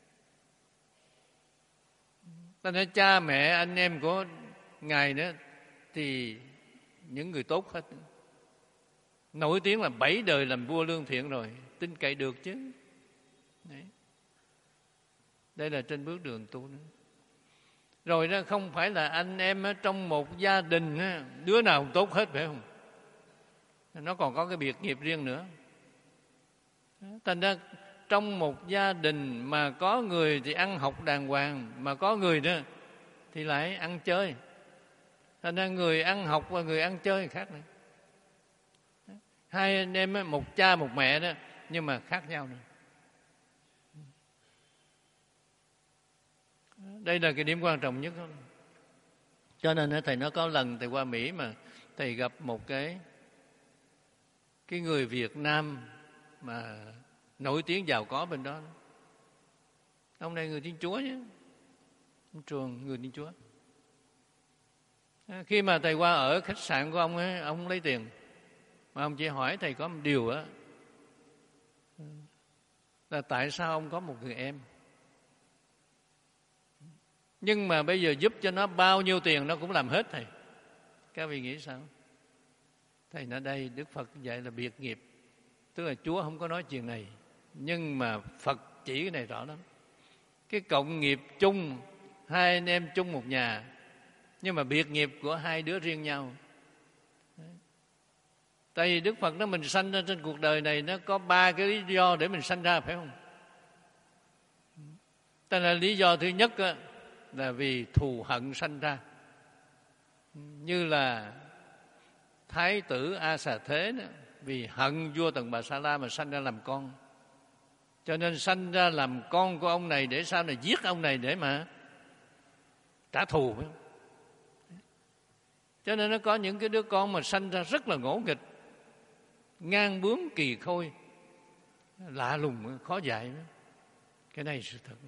Ta nói cha mẹ anh em của Ngài nữa thì những người tốt hết. Nổi tiếng là bảy đời làm vua lương thiện rồi, tin cậy được chứ. Đấy. Đây là trên bước đường tu nữa. Rồi đó không phải là anh em ở trong một gia đình đứa nào cũng tốt hết, phải không? Nó còn có cái biệt nghiệp riêng nữa. Thành ra trong một gia đình mà có người thì ăn học đàng hoàng, mà có người đó thì lại ăn chơi. Thành ra người ăn học và người ăn chơi khác này. Hai anh em một cha một mẹ đó, nhưng mà khác nhau nữa. Đây là cái điểm quan trọng nhất đó. Cho nên thầy nói có lần thầy qua Mỹ mà thầy gặp một cái cái người Việt Nam mà nổi tiếng giàu có bên đó. Ông này người Thiên Chúa chứ, ông Trường người Thiên Chúa. Khi mà thầy qua ở khách sạn của ông ấy, ông lấy tiền, mà ông chỉ hỏi thầy có một điều á, là tại sao ông có một người em, nhưng mà bây giờ giúp cho nó bao nhiêu tiền nó cũng làm hết thầy. Các vị nghĩ sao? Thầy nói đây Đức Phật dạy là biệt nghiệp. Tức là Chúa không có nói chuyện này, nhưng mà Phật chỉ cái này rõ lắm. Cái cộng nghiệp chung, hai anh em chung một nhà, nhưng mà biệt nghiệp của hai đứa riêng nhau. Tại vì Đức Phật nói mình sanh ra trên cuộc đời này nó có ba cái lý do để mình sanh ra, phải không? Tức là lý do thứ nhất là vì thù hận sanh ra. Như là Thái tử A Xà Thế đó, vì hận vua Tần Bà Sa La mà sanh ra làm con, cho nên sanh ra làm con của ông này để sau này giết ông này để mà trả thù, phải không? Cho nên nó có những cái đứa con mà sanh ra rất là ngỗ nghịch, ngang bướng kỳ khôi, lạ lùng, khó dạy. Cái này sự thật.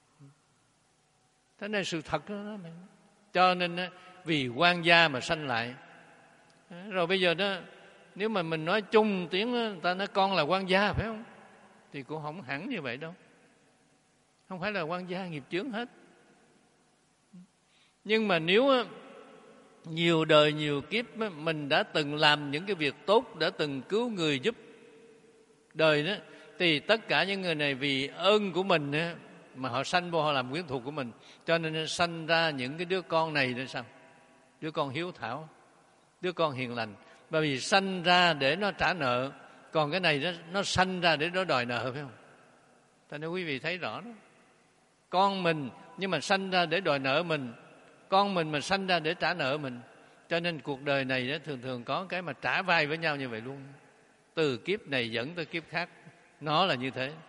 Thế này sự thật đó. Cho nên vì quan gia mà sanh lại. Rồi bây giờ đó, nếu mà mình nói chung tiếng đó, người ta nói con là quan gia, phải không? Thì cũng không hẳn như vậy đâu. Không phải là quan gia nghiệp chướng hết. Nhưng mà nếu nhiều đời nhiều kiếp mình đã từng làm những cái việc tốt, đã từng cứu người giúp đời đó, thì tất cả những người này vì ơn của mình đó, mà họ sanh vô họ làm quyến thuộc của mình, cho nên sanh ra những cái đứa con này để sao? Đứa con hiếu thảo, đứa con hiền lành. Bởi vì sanh ra để nó trả nợ, còn cái này nó, nó sanh ra để nó đòi nợ, phải không? Cho nên quý vị thấy rõ đó. Con mình nhưng mà sanh ra để đòi nợ mình, con mình mà sanh ra để trả nợ mình. Cho nên cuộc đời này đó, thường thường có cái mà trả vai với nhau như vậy luôn. Từ kiếp này dẫn tới kiếp khác, nó là như thế.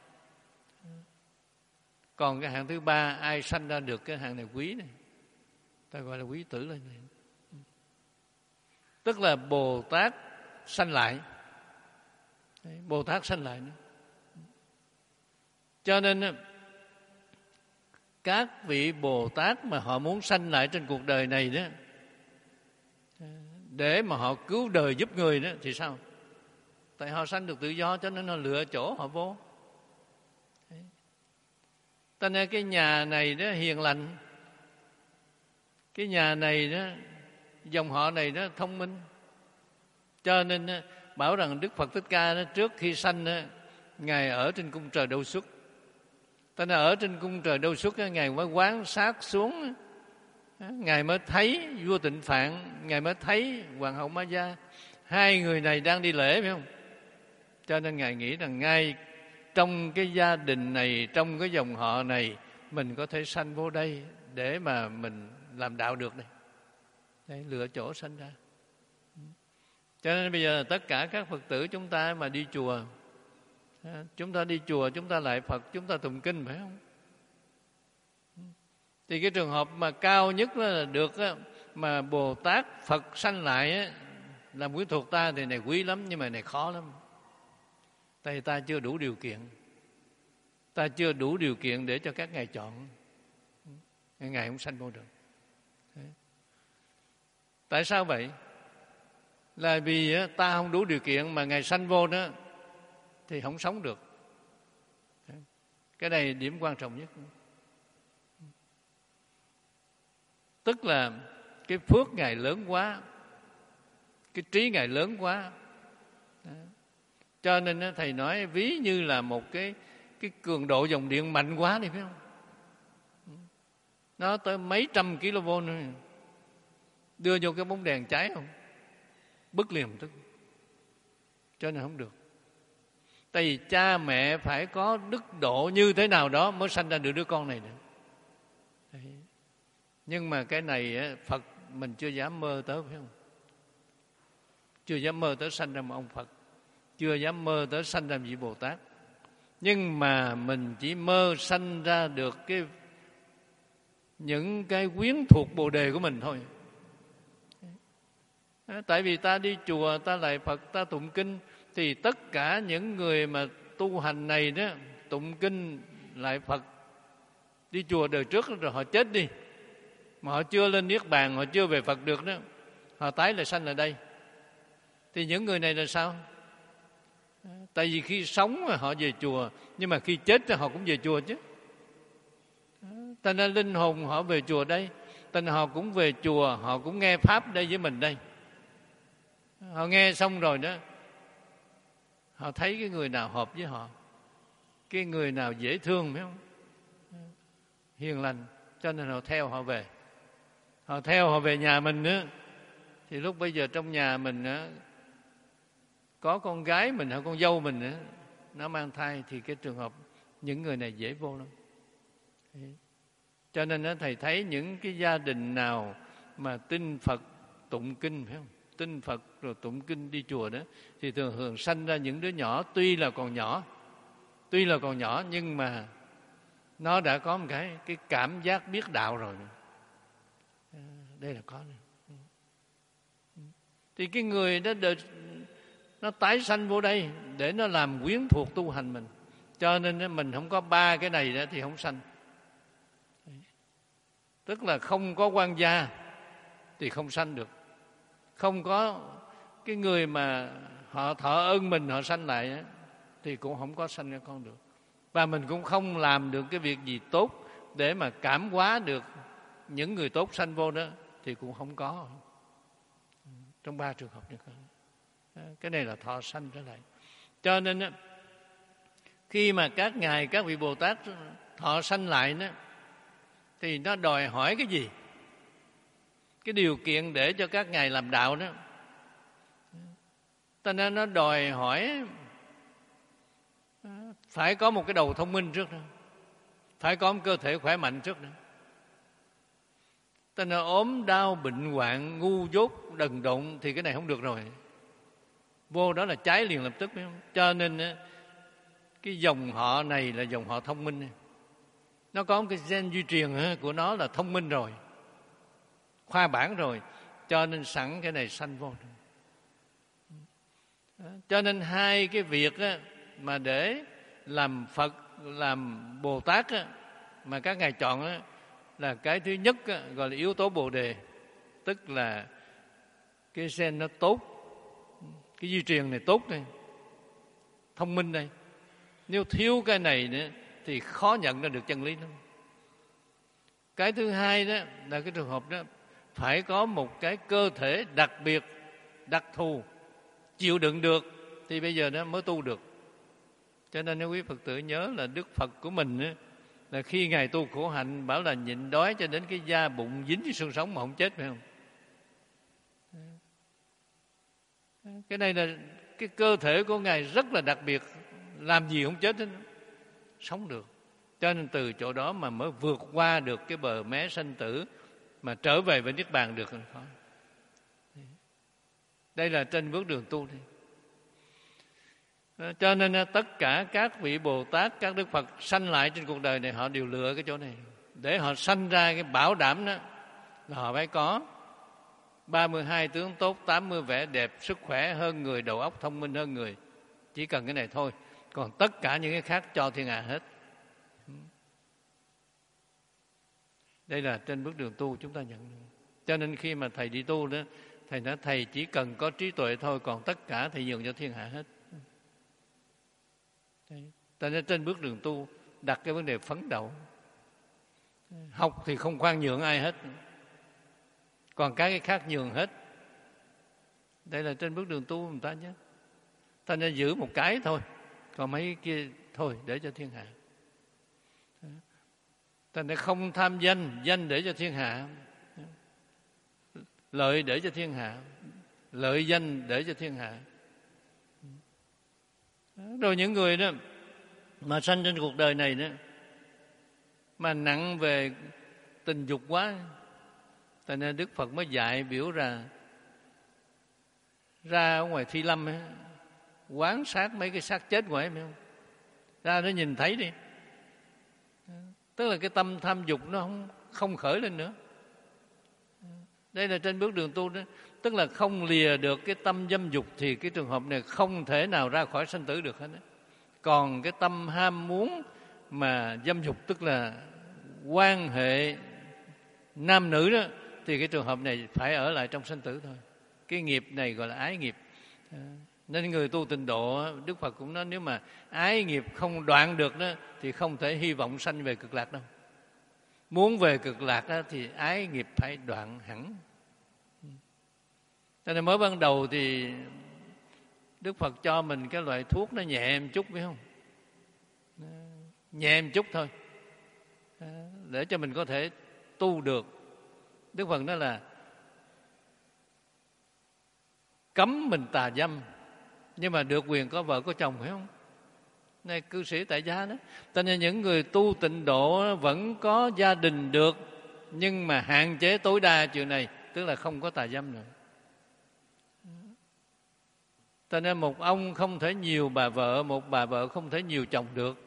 Còn cái hạng thứ ba, ai sanh ra được cái hạng này quý này, ta gọi là quý tử lên này. Tức là Bồ Tát sanh lại. Bồ Tát sanh lại nữa. Cho nên các vị Bồ Tát mà họ muốn sanh lại trên cuộc đời này đó, để mà họ cứu đời giúp người đó, thì sao? Tại họ sanh được tự do, cho nên họ lựa chỗ họ vô. Cho nên cái nhà này đó hiền lành, cái nhà này đó, dòng họ này đó thông minh. Cho nên đó, bảo rằng Đức Phật Thích Ca đó, trước khi sanh đó, Ngài ở trên cung trời Đâu Xuất. Cho nên ở trên cung trời Đâu Xuất, Ngài mới quan sát xuống, Ngài mới thấy vua Tịnh Phạn, Ngài mới thấy Hoàng hậu Ma Gia. Hai người này đang đi lễ, phải không? Cho nên Ngài nghĩ rằng ngay trong cái gia đình này, trong cái dòng họ này, mình có thể sanh vô đây để mà mình làm đạo được đây. Đấy, lựa chỗ sanh ra. Cho nên bây giờ tất cả các Phật tử chúng ta mà đi chùa, chúng ta đi chùa, chúng ta lại Phật, chúng ta tụng kinh, phải không? Thì cái trường hợp mà cao nhất là được mà Bồ Tát Phật sanh lại làm quyến thuộc ta, thì này quý lắm, nhưng mà này khó lắm. Tại ta chưa đủ điều kiện, ta chưa đủ điều kiện để cho các ngài chọn, ngài không sanh vô được. Đấy. Tại sao vậy? Là vì ta không đủ điều kiện mà ngài sanh vô đó thì không sống được. Đấy. Cái này điểm quan trọng nhất. Tức là cái phước ngài lớn quá, cái trí ngài lớn quá. Đấy. Cho nên thầy nói ví như là một cái cái cường độ dòng điện mạnh quá đi, phải không? Nó tới mấy trăm ki lô vôn nữa, đưa vô cái bóng đèn cháy không? Bứt liền tức. Cho nên không được. Tại vì cha mẹ phải có đức độ như thế nào đó mới sanh ra được đứa con này nữa. Đấy. Nhưng mà cái này Phật mình chưa dám mơ tới, phải không? Chưa dám mơ tới sanh ra một ông Phật, chưa dám mơ tới sanh ra vị Bồ Tát. Nhưng mà mình chỉ mơ sanh ra được cái những cái quyến thuộc Bồ Đề của mình thôi. Tại vì ta đi chùa, ta lạy Phật, ta tụng kinh, thì tất cả những người mà tu hành này đó, tụng kinh lạy Phật, đi chùa đời trước rồi họ chết đi, mà họ chưa lên Niết Bàn, họ chưa về Phật được đó, họ tái lại sanh ở đây. Thì những người này là sao? Tại vì khi sống họ về chùa, nhưng mà khi chết họ cũng về chùa chứ. Thành ra linh hồn họ về chùa đây, thành họ cũng về chùa, họ cũng nghe Pháp đây với mình đây. Họ nghe xong rồi đó, họ thấy cái người nào hợp với họ, cái người nào dễ thương, phải không? Hiền lành, cho nên họ theo họ về. Họ theo họ về nhà mình nữa. Thì lúc bây giờ trong nhà mình á, có con gái mình hay con dâu mình nữa, nó mang thai, thì cái trường hợp những người này dễ vô lắm. Cho nên đó, thầy thấy những cái gia đình nào mà tin Phật tụng kinh, phải không? Tin Phật rồi tụng kinh đi chùa đó, thì thường thường sanh ra những đứa nhỏ, tuy là còn nhỏ, tuy là còn nhỏ nhưng mà nó đã có một cái cái cảm giác biết đạo rồi. Đây là có. Thì cái người đó được, nó tái sanh vô đây để nó làm quyến thuộc tu hành mình. Cho nên mình không có ba cái này đó thì không sanh. Tức là không có quan gia thì không sanh được. Không có cái người mà họ thọ ơn mình, họ sanh lại thì cũng không có sanh ra con được. Và mình cũng không làm được cái việc gì tốt để mà cảm hóa được những người tốt sanh vô đó, thì cũng không có. Trong ba trường hợp như thế. Cái này là thọ sanh trở lại. Cho nên á, khi mà các ngài, các vị Bồ Tát thọ sanh lại đó, thì nó đòi hỏi cái gì? Cái điều kiện để cho các ngài làm đạo đó, cho nên nó đòi hỏi phải có một cái đầu thông minh trước đó, phải có một cơ thể khỏe mạnh trước đó. Cho nên ốm đau bệnh hoạn ngu dốt đần độn thì cái này không được rồi, vô đó là cháy liền lập tức. Cho nên cái dòng họ này là dòng họ thông minh, nó có một cái gen di truyền của nó là thông minh rồi, khoa bản rồi, cho nên sẵn cái này sanh vô. Cho nên hai cái việc á, mà để làm Phật, làm Bồ Tát á, mà các ngài chọn á, là cái thứ nhất á, gọi là yếu tố Bồ Đề, tức là cái gen nó tốt, cái di truyền này tốt đây, thông minh đây. Nếu thiếu cái này nữa thì khó nhận ra được chân lý lắm. Cái thứ hai đó là cái trường hợp đó phải có một cái cơ thể đặc biệt, đặc thù, chịu đựng được thì bây giờ nó mới tu được. Cho nên nếu quý Phật tử nhớ là Đức Phật của mình á, là khi ngài tu khổ hạnh bảo là nhịn đói cho đến cái da bụng dính với xương sống mà không chết, phải không? Cái này là cái cơ thể của ngài rất là đặc biệt, làm gì không chết hết, sống được. Cho nên từ chỗ đó mà mới vượt qua được cái bờ mé sanh tử, mà trở về với Niết Bàn được. Đây là trên bước đường tu đi. Cho nên tất cả các vị Bồ Tát, các Đức Phật sanh lại trên cuộc đời này, họ đều lựa cái chỗ này để họ sanh ra cái bảo đảm đó là họ phải có ba mươi hai tướng tốt, tám mươi vẻ đẹp, sức khỏe hơn người, đầu óc thông minh hơn người. Chỉ cần cái này thôi, còn tất cả những cái khác cho thiên hạ hết. Đây là trên bước đường tu chúng ta nhận. Cho nên khi mà thầy đi tu đó, thầy nói thầy chỉ cần có trí tuệ thôi, còn tất cả thầy nhường cho thiên hạ hết. Cho nên trên bước đường tu đặt cái vấn đề phấn đấu. Học thì không khoan nhượng ai hết, còn cái khác nhường hết. Đây là trên bước đường tu người ta nhé. Ta nên giữ một cái thôi, còn mấy kia thôi để cho thiên hạ. Ta nên không tham danh, danh để cho thiên hạ, lợi để cho thiên hạ, lợi danh để cho thiên hạ. Rồi những người đó mà sanh trên cuộc đời này đó mà nặng về tình dục quá, cho nên Đức Phật mới dạy biểu ra ra ở ngoài Thi Lâm ấy, quán sát mấy cái xác chết ngoài ấy, không? Ra nó nhìn thấy đi, tức là cái tâm tham dục nó không không khởi lên nữa. Đây là trên bước đường tu đó, tức là không lìa được cái tâm dâm dục thì cái trường hợp này không thể nào ra khỏi sanh tử được hết đó. Còn cái tâm ham muốn mà dâm dục, tức là quan hệ nam nữ đó, thì cái trường hợp này phải ở lại trong sanh tử thôi. Cái nghiệp này gọi là ái nghiệp. Nên người tu tịnh độ, Đức Phật cũng nói nếu mà ái nghiệp không đoạn được đó thì không thể hy vọng sanh về cực lạc đâu. Muốn về cực lạc đó, thì ái nghiệp phải đoạn hẳn. Cho nên mới ban đầu thì Đức Phật cho mình cái loại thuốc nó nhẹ một chút, phải không? Nhẹ một chút thôi, để cho mình có thể tu được. Đức Phật nói là cấm mình tà dâm, nhưng mà được quyền có vợ có chồng, phải không? Này cư sĩ tại gia đó. Cho nên những người tu tịnh độ vẫn có gia đình được, nhưng mà hạn chế tối đa chuyện này, tức là không có tà dâm nữa. Cho nên một ông không thể nhiều bà vợ, một bà vợ không thể nhiều chồng được.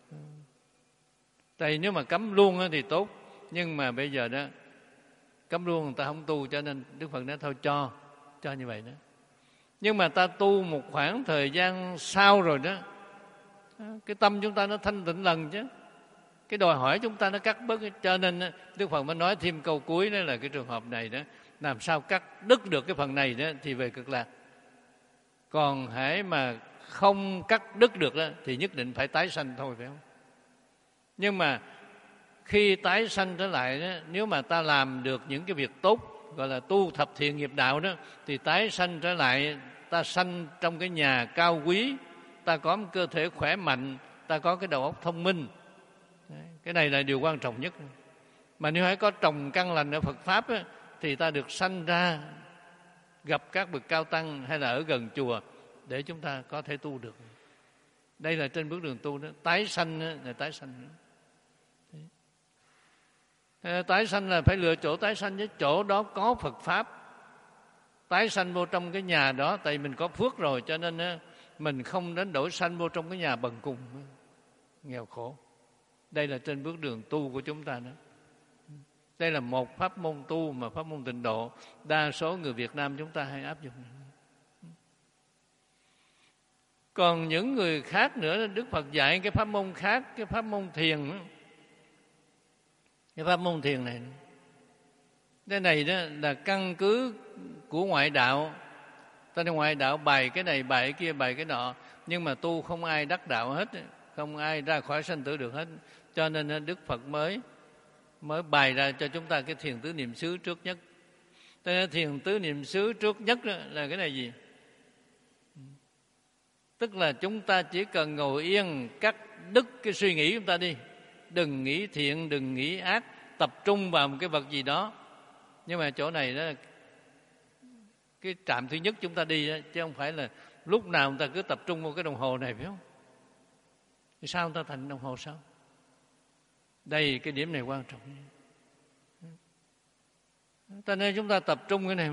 Tại nếu mà cấm luôn thì tốt, nhưng mà bây giờ đó cấm luôn người ta không tu, cho nên Đức Phật nói thôi cho cho như vậy đó. Nhưng mà ta tu một khoảng thời gian sau rồi đó, cái tâm chúng ta nó thanh tịnh lần chứ, cái đòi hỏi chúng ta nó cắt bớt. Cho nên Đức Phật mới nói thêm câu cuối, đó là cái trường hợp này đó, làm sao cắt đứt được cái phần này đó thì về cực lạc. Còn hãy mà không cắt đứt được đó thì nhất định phải tái sanh thôi, phải không? Nhưng mà khi tái sanh trở lại đó, nếu mà ta làm được những cái việc tốt gọi là tu thập thiện nghiệp đạo đó, thì tái sanh trở lại, ta sanh trong cái nhà cao quý, ta có một cơ thể khỏe mạnh, ta có cái đầu óc thông minh. Đấy, cái này là điều quan trọng nhất. Mà nếu hãy có trồng căn lành ở Phật Pháp á, thì ta được sanh ra gặp các bậc cao tăng hay là ở gần chùa để chúng ta có thể tu được. Đây là trên bước đường tu đó. Tái sanh là tái sanh. Tái sanh là phải lựa chỗ tái sanh, với chỗ đó có Phật Pháp. Tái sanh vô trong cái nhà đó, tại mình có phước rồi, cho nên mình không đến đổi sanh vô trong cái nhà bần cùng nghèo khổ. Đây là trên bước đường tu của chúng ta đó. Đây là một pháp môn tu mà pháp môn Tịnh Độ đa số người Việt Nam chúng ta hay áp dụng. Còn những người khác nữa, Đức Phật dạy cái pháp môn khác, cái pháp môn thiền. Cái pháp môn thiền này, cái này đó là căn cứ của ngoại đạo. Ta nói ngoại đạo bày cái này, bày cái kia, bày cái nọ, nhưng mà tu không ai đắc đạo hết, không ai ra khỏi sanh tử được hết. Cho nên Đức Phật mới mới bày ra cho chúng ta cái thiền tứ niệm xứ trước nhất. Cho nên thiền tứ niệm xứ trước nhất là cái này gì? Tức là chúng ta chỉ cần ngồi yên, cắt đứt cái suy nghĩ chúng ta đi. Đừng nghĩ thiện, đừng nghĩ ác, tập trung vào một cái vật gì đó. Nhưng mà chỗ này đó, cái trạm thứ nhất chúng ta đi đó, chứ không phải là lúc nào người ta cứ tập trung vào cái đồng hồ này, phải không? Thì sao người ta thành đồng hồ sao? Đây, cái điểm này quan trọng. Cho nên chúng ta tập trung cái này.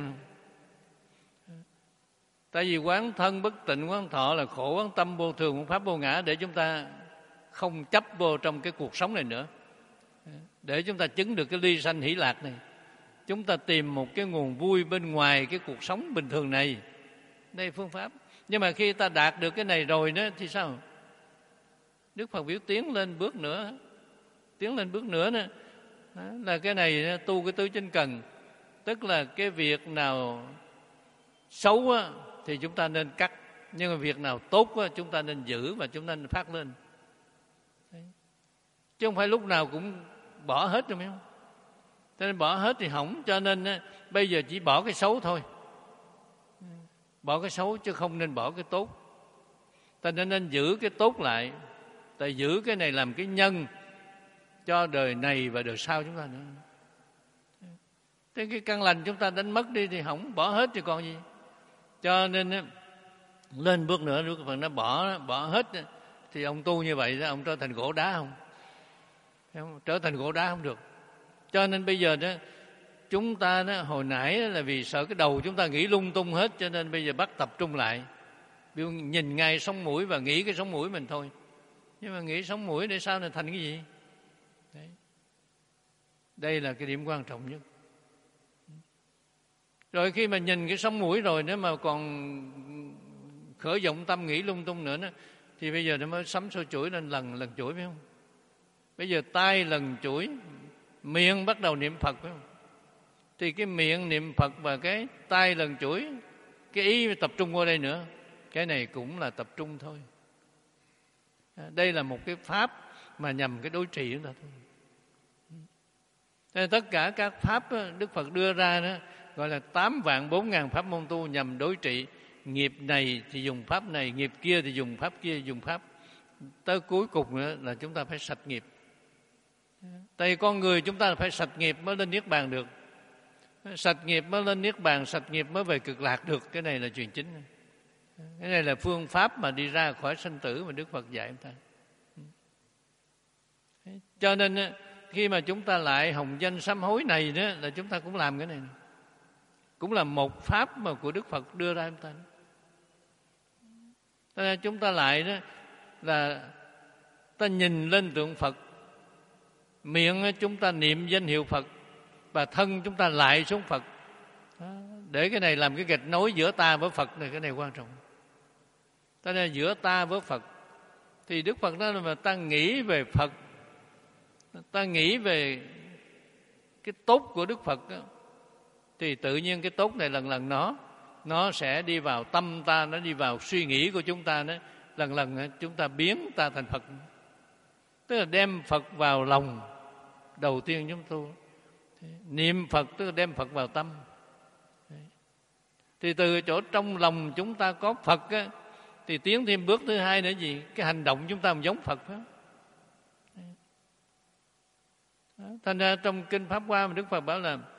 Tại vì quán thân bất tịnh, quán thọ là khổ, quán tâm vô thường, quán pháp vô ngã, để chúng ta không chấp vô trong cái cuộc sống này nữa. Để chúng ta chứng được cái ly sanh hỷ lạc này. Chúng ta tìm một cái nguồn vui bên ngoài cái cuộc sống bình thường này. Đây phương pháp. Nhưng mà khi ta đạt được cái này rồi đó thì sao? Đức Phật biểu tiến lên bước nữa. Tiến lên bước nữa đó, đó là cái này tu cái tứ chánh cần. Tức là cái việc nào xấu á, thì chúng ta nên cắt. Nhưng mà việc nào tốt á, chúng ta nên giữ và chúng ta nên phát lên. Đấy. Chứ không phải lúc nào cũng bỏ hết rồi, phải không? Cho nên bỏ hết thì hỏng. Cho nên á, bây giờ chỉ bỏ cái xấu thôi. Bỏ cái xấu chứ không nên bỏ cái tốt. Ta nên, nên giữ cái tốt lại. Tại giữ cái này làm cái nhân cho đời này và đời sau chúng ta nữa. Thế cái căn lành chúng ta đánh mất đi thì hỏng, bỏ hết thì còn gì. Cho nên á, lên bước nữa, Đức Phật nó bỏ bỏ hết thì ông tu như vậy đó, ông trở thành gỗ đá không? không? Trở thành gỗ đá không được. Cho nên bây giờ đó, chúng ta đó, hồi nãy là vì sợ cái đầu chúng ta nghĩ lung tung hết, cho nên bây giờ bắt tập trung lại. Ví dụ nhìn ngay sống mũi và nghĩ cái sống mũi mình thôi. Nhưng mà nghĩ sống mũi để sao này thành cái gì? Đấy. Đây là cái điểm quan trọng nhất. Rồi khi mà nhìn cái sống mũi rồi, nếu mà còn khởi vọng tâm nghĩ lung tung nữa đó, thì bây giờ nó mới sắm sôi chuỗi lên lần lần chuỗi, phải không? Bây giờ tay lần chuỗi, miệng bắt đầu niệm Phật, phải không? Thì cái miệng niệm Phật và cái tay lần chuỗi, cái ý tập trung qua đây nữa, cái này cũng là tập trung thôi. Đây là một cái pháp mà nhằm cái đối trị chúng ta thôi. Nên tất cả các pháp đó, Đức Phật đưa ra đó, gọi là tám vạn bốn ngàn pháp môn tu nhằm đối trị. Nghiệp này thì dùng pháp này, nghiệp kia thì dùng pháp kia, dùng pháp. Tới cuối cùng nữa là chúng ta phải sạch nghiệp. Tại vì con người chúng ta phải sạch nghiệp mới lên Niết Bàn được. Sạch nghiệp mới lên Niết Bàn, sạch nghiệp mới về cực lạc được. Cái này là chuyện chính. Cái này là phương pháp mà đi ra khỏi sanh tử mà Đức Phật dạy chúng ta. Cho nên khi mà chúng ta lại hồng danh sám hối này đó, là chúng ta cũng làm cái này. Cũng là một pháp mà của Đức Phật đưa ra chúng ta. Cho nên chúng ta lại đó là ta nhìn lên tượng Phật, miệng chúng ta niệm danh hiệu Phật và thân chúng ta lại xuống Phật. Đó, để cái này làm cái gạch nối giữa ta với Phật này, cái này quan trọng. Cho nên giữa ta với Phật thì Đức Phật nói là mà ta nghĩ về Phật, ta nghĩ về cái tốt của Đức Phật đó, thì tự nhiên cái tốt này lần lần nó nó sẽ đi vào tâm ta, nó đi vào suy nghĩ của chúng ta đó, lần lần chúng ta biến ta thành Phật. Tức là đem Phật vào lòng đầu tiên chúng tu. Niệm Phật tức là đem Phật vào tâm. Thì từ chỗ trong lòng chúng ta có Phật á, thì tiến thêm bước thứ hai nữa gì? Cái hành động chúng ta giống Phật phải không? Thành ra trong Kinh Pháp Hoa mà Đức Phật bảo là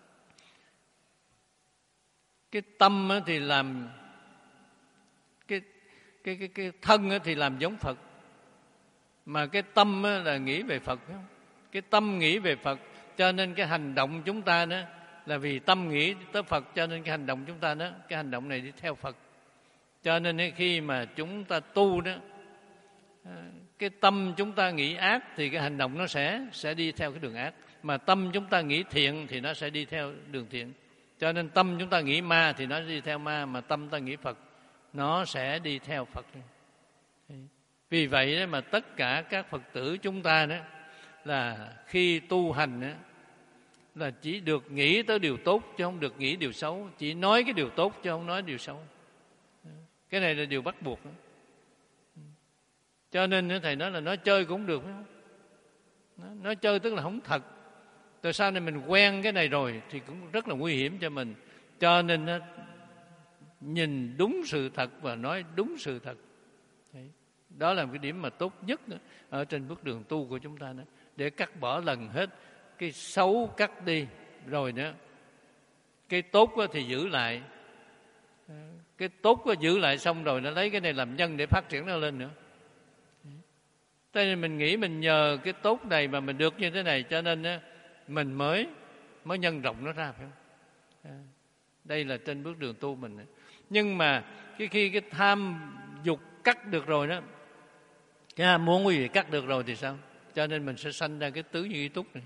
cái tâm thì làm cái cái cái cái thân thì làm giống Phật, mà cái tâm là nghĩ về Phật, phải không? Cái tâm nghĩ về Phật, cho nên cái hành động chúng ta đó là vì tâm nghĩ tới Phật, cho nên cái hành động chúng ta đó, cái hành động này đi theo Phật. Cho nên khi mà chúng ta tu đó, cái tâm chúng ta nghĩ ác thì cái hành động nó sẽ sẽ đi theo cái đường ác, mà tâm chúng ta nghĩ thiện thì nó sẽ đi theo đường thiện. Cho nên tâm chúng ta nghĩ ma thì nó đi theo ma, mà tâm ta nghĩ Phật nó sẽ đi theo Phật. Vì vậy mà tất cả các Phật tử chúng ta đó là khi tu hành đó, là chỉ được nghĩ tới điều tốt chứ không được nghĩ điều xấu, chỉ nói cái điều tốt chứ không nói điều xấu. Cái này là điều bắt buộc đó. Cho nên thầy nói là nói chơi cũng được, phải không? Nói chơi tức là không thật. Từ sau này mình quen cái này rồi thì cũng rất là nguy hiểm cho mình. Cho nên nhìn đúng sự thật và nói đúng sự thật. Đó là một cái điểm mà tốt nhất ở trên bước đường tu của chúng ta đó, để cắt bỏ lần hết cái xấu cắt đi, rồi nữa cái tốt thì giữ lại. Cái tốt giữ lại xong rồi nó lấy cái này làm nhân để phát triển nó lên nữa. Cho nên mình nghĩ mình nhờ cái tốt này mà mình được như thế này, cho nên mình mới mới nhân rộng nó ra, phải không? Đây là trên bước đường tu mình. Nhưng mà cái khi cái tham dục cắt được rồi đó, cái ham muốn quý vị cắt được rồi thì sao? Cho nên mình sẽ sanh ra cái tứ như ý túc này.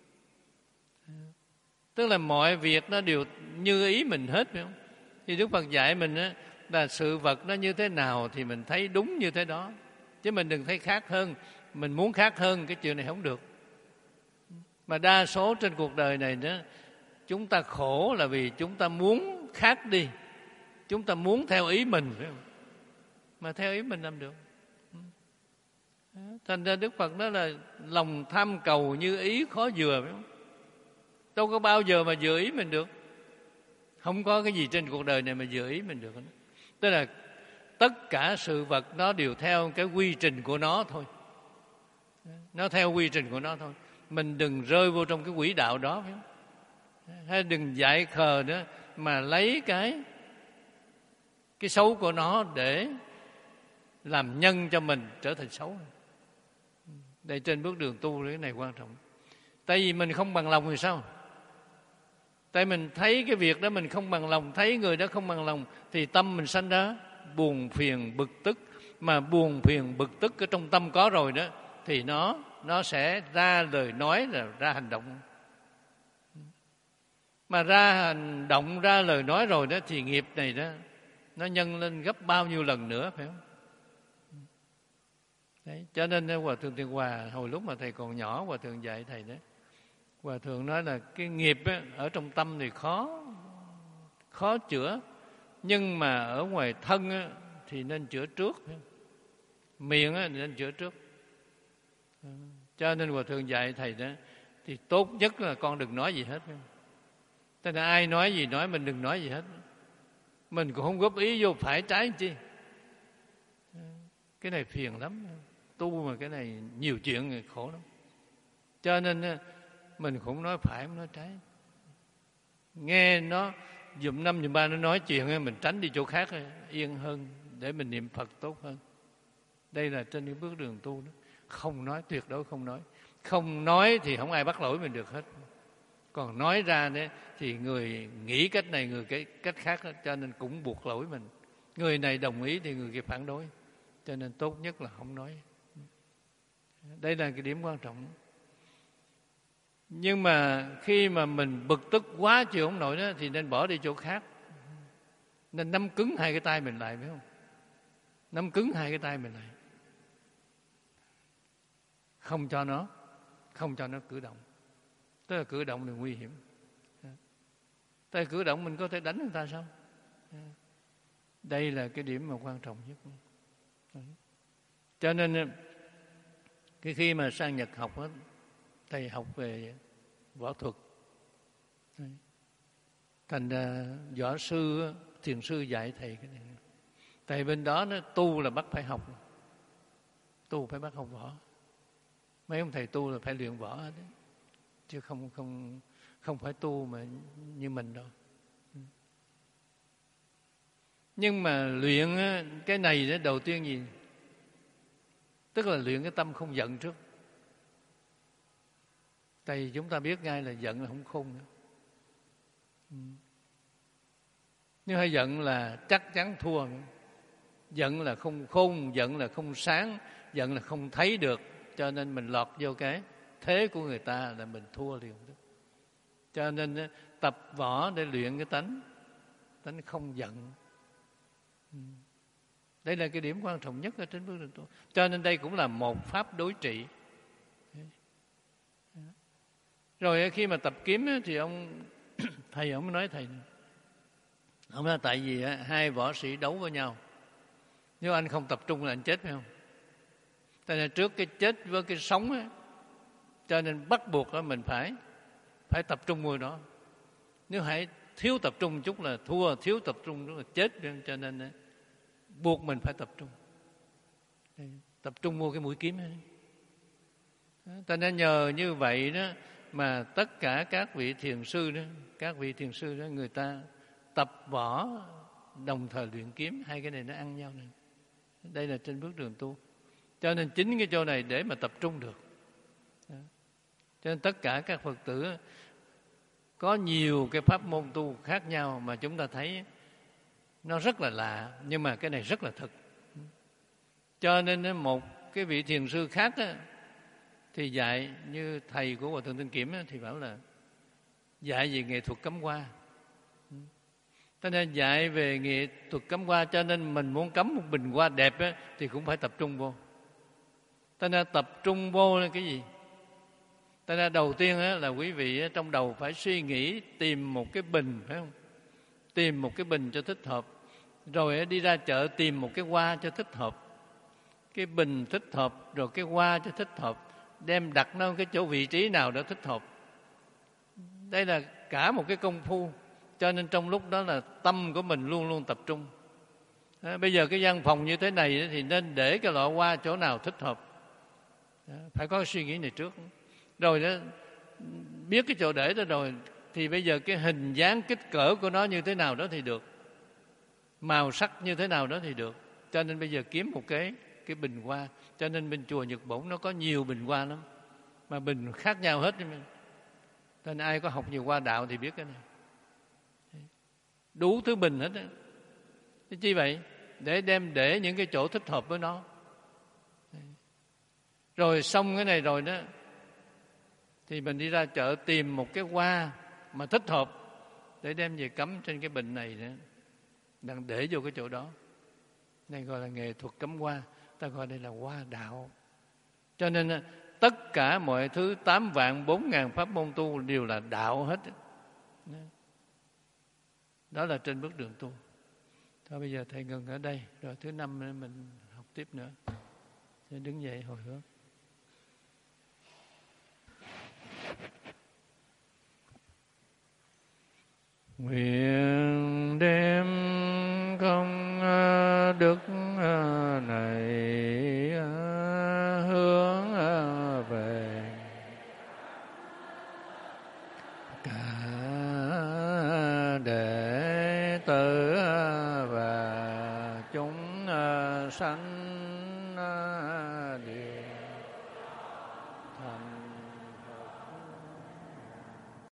Tức là mọi việc nó đều như ý mình hết, phải không? Thì Đức Phật dạy mình á, là sự vật nó như thế nào thì mình thấy đúng như thế đó, chứ mình đừng thấy khác hơn. Mình muốn khác hơn cái chuyện này không được. Mà đa số trên cuộc đời này đó, chúng ta khổ là vì chúng ta muốn khác đi, chúng ta muốn theo ý mình, phải không? Mà theo ý mình làm được. Thành ra Đức Phật nói là lòng tham cầu như ý khó vừa, phải không? Đâu có bao giờ mà vừa ý mình được. Không có cái gì trên cuộc đời này mà vừa ý mình được. Tức là tất cả sự vật nó đều theo cái quy trình của nó thôi. Nó theo quy trình của nó thôi. Mình đừng rơi vô trong cái quỹ đạo đó, phải không? Hay đừng dại khờ nữa mà lấy cái cái xấu của nó để làm nhân cho mình trở thành xấu. Đây trên bước đường tu cái này quan trọng. Tại vì mình không bằng lòng thì sao? Tại mình thấy cái việc đó mình không bằng lòng, thấy người đó không bằng lòng, thì tâm mình sanh ra buồn phiền bực tức. Mà buồn phiền bực tức ở trong tâm có rồi đó, thì nó nó sẽ ra lời nói, là ra hành động. Mà ra hành động, ra lời nói rồi đó, thì nghiệp này đó nó nhân lên gấp bao nhiêu lần nữa, phải không? Đấy, cho nên Hòa Thượng Tiền Hòa hồi lúc mà thầy còn nhỏ, Hòa Thượng dạy thầy đó, Hòa Thượng nói là cái nghiệp á, ở trong tâm thì khó khó chữa, nhưng mà ở ngoài thân á, thì nên chữa trước. Miệng á, nên chữa trước. Cho nên Hòa Thượng dạy thầy đó, thì tốt nhất là con đừng nói gì hết. Thế là ai nói gì nói, mình đừng nói gì hết. Mình cũng không góp ý vô phải trái chi. Cái này phiền lắm. Tu mà cái này nhiều chuyện khổ lắm. Cho nên mình cũng nói phải, không nói trái. Nghe nó dùm năm dùm ba nó nói chuyện, mình tránh đi chỗ khác yên hơn, để mình niệm Phật tốt hơn. Đây là trên những bước đường tu đó. Không nói, tuyệt đối không nói. Không nói thì không ai bắt lỗi mình được hết. Còn nói ra đấy thì người nghĩ cách này, người cái cách khác đó, cho nên cũng buộc lỗi mình. Người này đồng ý thì người kia phản đối. Cho nên tốt nhất là không nói. Đây là cái điểm quan trọng. Nhưng mà khi mà mình bực tức quá chịu không nổi đó, thì nên bỏ đi chỗ khác. Nên nắm cứng hai cái tay mình lại, phải không? Nắm cứng hai cái tay mình lại, không cho nó không cho nó cử động. Tức là cử động là nguy hiểm. Tại cử động mình có thể đánh người ta sao? Đây là cái điểm mà quan trọng nhất. Cho nên cái khi mà sang Nhật học đó, thầy học về võ thuật, Thành ra võ sư, thiền sư dạy thầy cái này. Tại bên đó nó tu là bắt phải học, tu phải bắt học võ. Mấy ông thầy tu là phải luyện võ đấy, chứ không không không phải tu mà như mình đâu. Nhưng mà luyện cái này đó, đầu tiên gì? Tức là luyện cái tâm không giận trước. Tại vì chúng ta biết ngay là giận là không khôn nữa. Nếu hay giận là chắc chắn thua. Giận là không khôn, giận là không sáng, giận là không thấy được. Cho nên mình lọt vô cái thế của người ta là mình thua liền. Cho nên tập võ để luyện cái tánh, tánh không giận. Đây là cái điểm quan trọng nhất ở trên bước đường tu. Cho nên đây cũng là một pháp đối trị. Rồi khi mà tập kiếm thì ông thầy ông nói thầy ông nói tại vì hai võ sĩ đấu với nhau, nếu anh không tập trung là anh chết, phải không? Cho nên trước cái chết với cái sống á, cho nên bắt buộc là mình phải phải tập trung vào đó. Nếu hãy thiếu tập trung chút là thua, thiếu tập trung chút là chết. Cho nên buộc mình phải tập trung, tập trung vô cái mũi kiếm ấy. Cho nên nhờ như vậy đó mà tất cả các vị thiền sư đó, các vị thiền sư đó người ta tập võ đồng thời luyện kiếm, hai cái này nó ăn nhau này. Đây là trên bước đường tu. Cho nên chính cái chỗ này để mà tập trung được. Đó. Cho nên tất cả các Phật tử có nhiều cái pháp môn tu khác nhau mà chúng ta thấy nó rất là lạ, nhưng mà cái này rất là thực. Cho nên một cái vị thiền sư khác á, thì dạy như thầy của Hòa Thượng Tinh Kiểm á, thì bảo là dạy về nghệ thuật cắm hoa. Cho nên dạy về nghệ thuật cắm hoa, cho nên mình muốn cắm một bình hoa đẹp á, thì cũng phải tập trung vô. Cho nên tập trung vô là cái gì? Cho nên đầu tiên á, là quý vị á, trong đầu phải suy nghĩ tìm một cái bình, phải không? Tìm một cái bình cho thích hợp. Rồi á, đi ra chợ tìm một cái hoa cho thích hợp. Cái bình thích hợp, rồi cái hoa cho thích hợp. Đem đặt nó cái chỗ vị trí nào đó thích hợp. Đây là cả một cái công phu. Cho nên trong lúc đó là tâm của mình luôn luôn tập trung. Đó, bây giờ cái văn phòng như thế này thì nên để cái loại hoa chỗ nào thích hợp. Đó, phải có cái suy nghĩ này trước. Rồi đó, biết cái chỗ để đó rồi thì bây giờ cái hình dáng kích cỡ của nó như thế nào đó thì được, màu sắc như thế nào đó thì được. Cho nên bây giờ kiếm một cái cái bình hoa. Cho nên bên chùa Nhật Bổn nó có nhiều bình hoa lắm, mà bình khác nhau hết. Cho nên ai có học nhiều hoa đạo thì biết cái này. Đủ thứ bình hết. Thế chi vậy? Để đem để những cái chỗ thích hợp với nó. Rồi xong cái này rồi đó thì mình đi ra chợ tìm một cái hoa mà thích hợp để đem về cắm trên cái bình này nữa, đang để vô cái chỗ đó. Này gọi là nghệ thuật cắm hoa, ta gọi đây là hoa đạo. Cho nên tất cả mọi thứ tám vạn bốn ngàn pháp môn tu đều là đạo hết. Đó là trên bước đường tu. Thôi bây giờ thầy ngừng ở đây, rồi thứ năm mình học tiếp nữa. Sẽ đứng dậy hồi hướng. Nguyện đem công đức này hướng về cả đệ tử và chúng sanh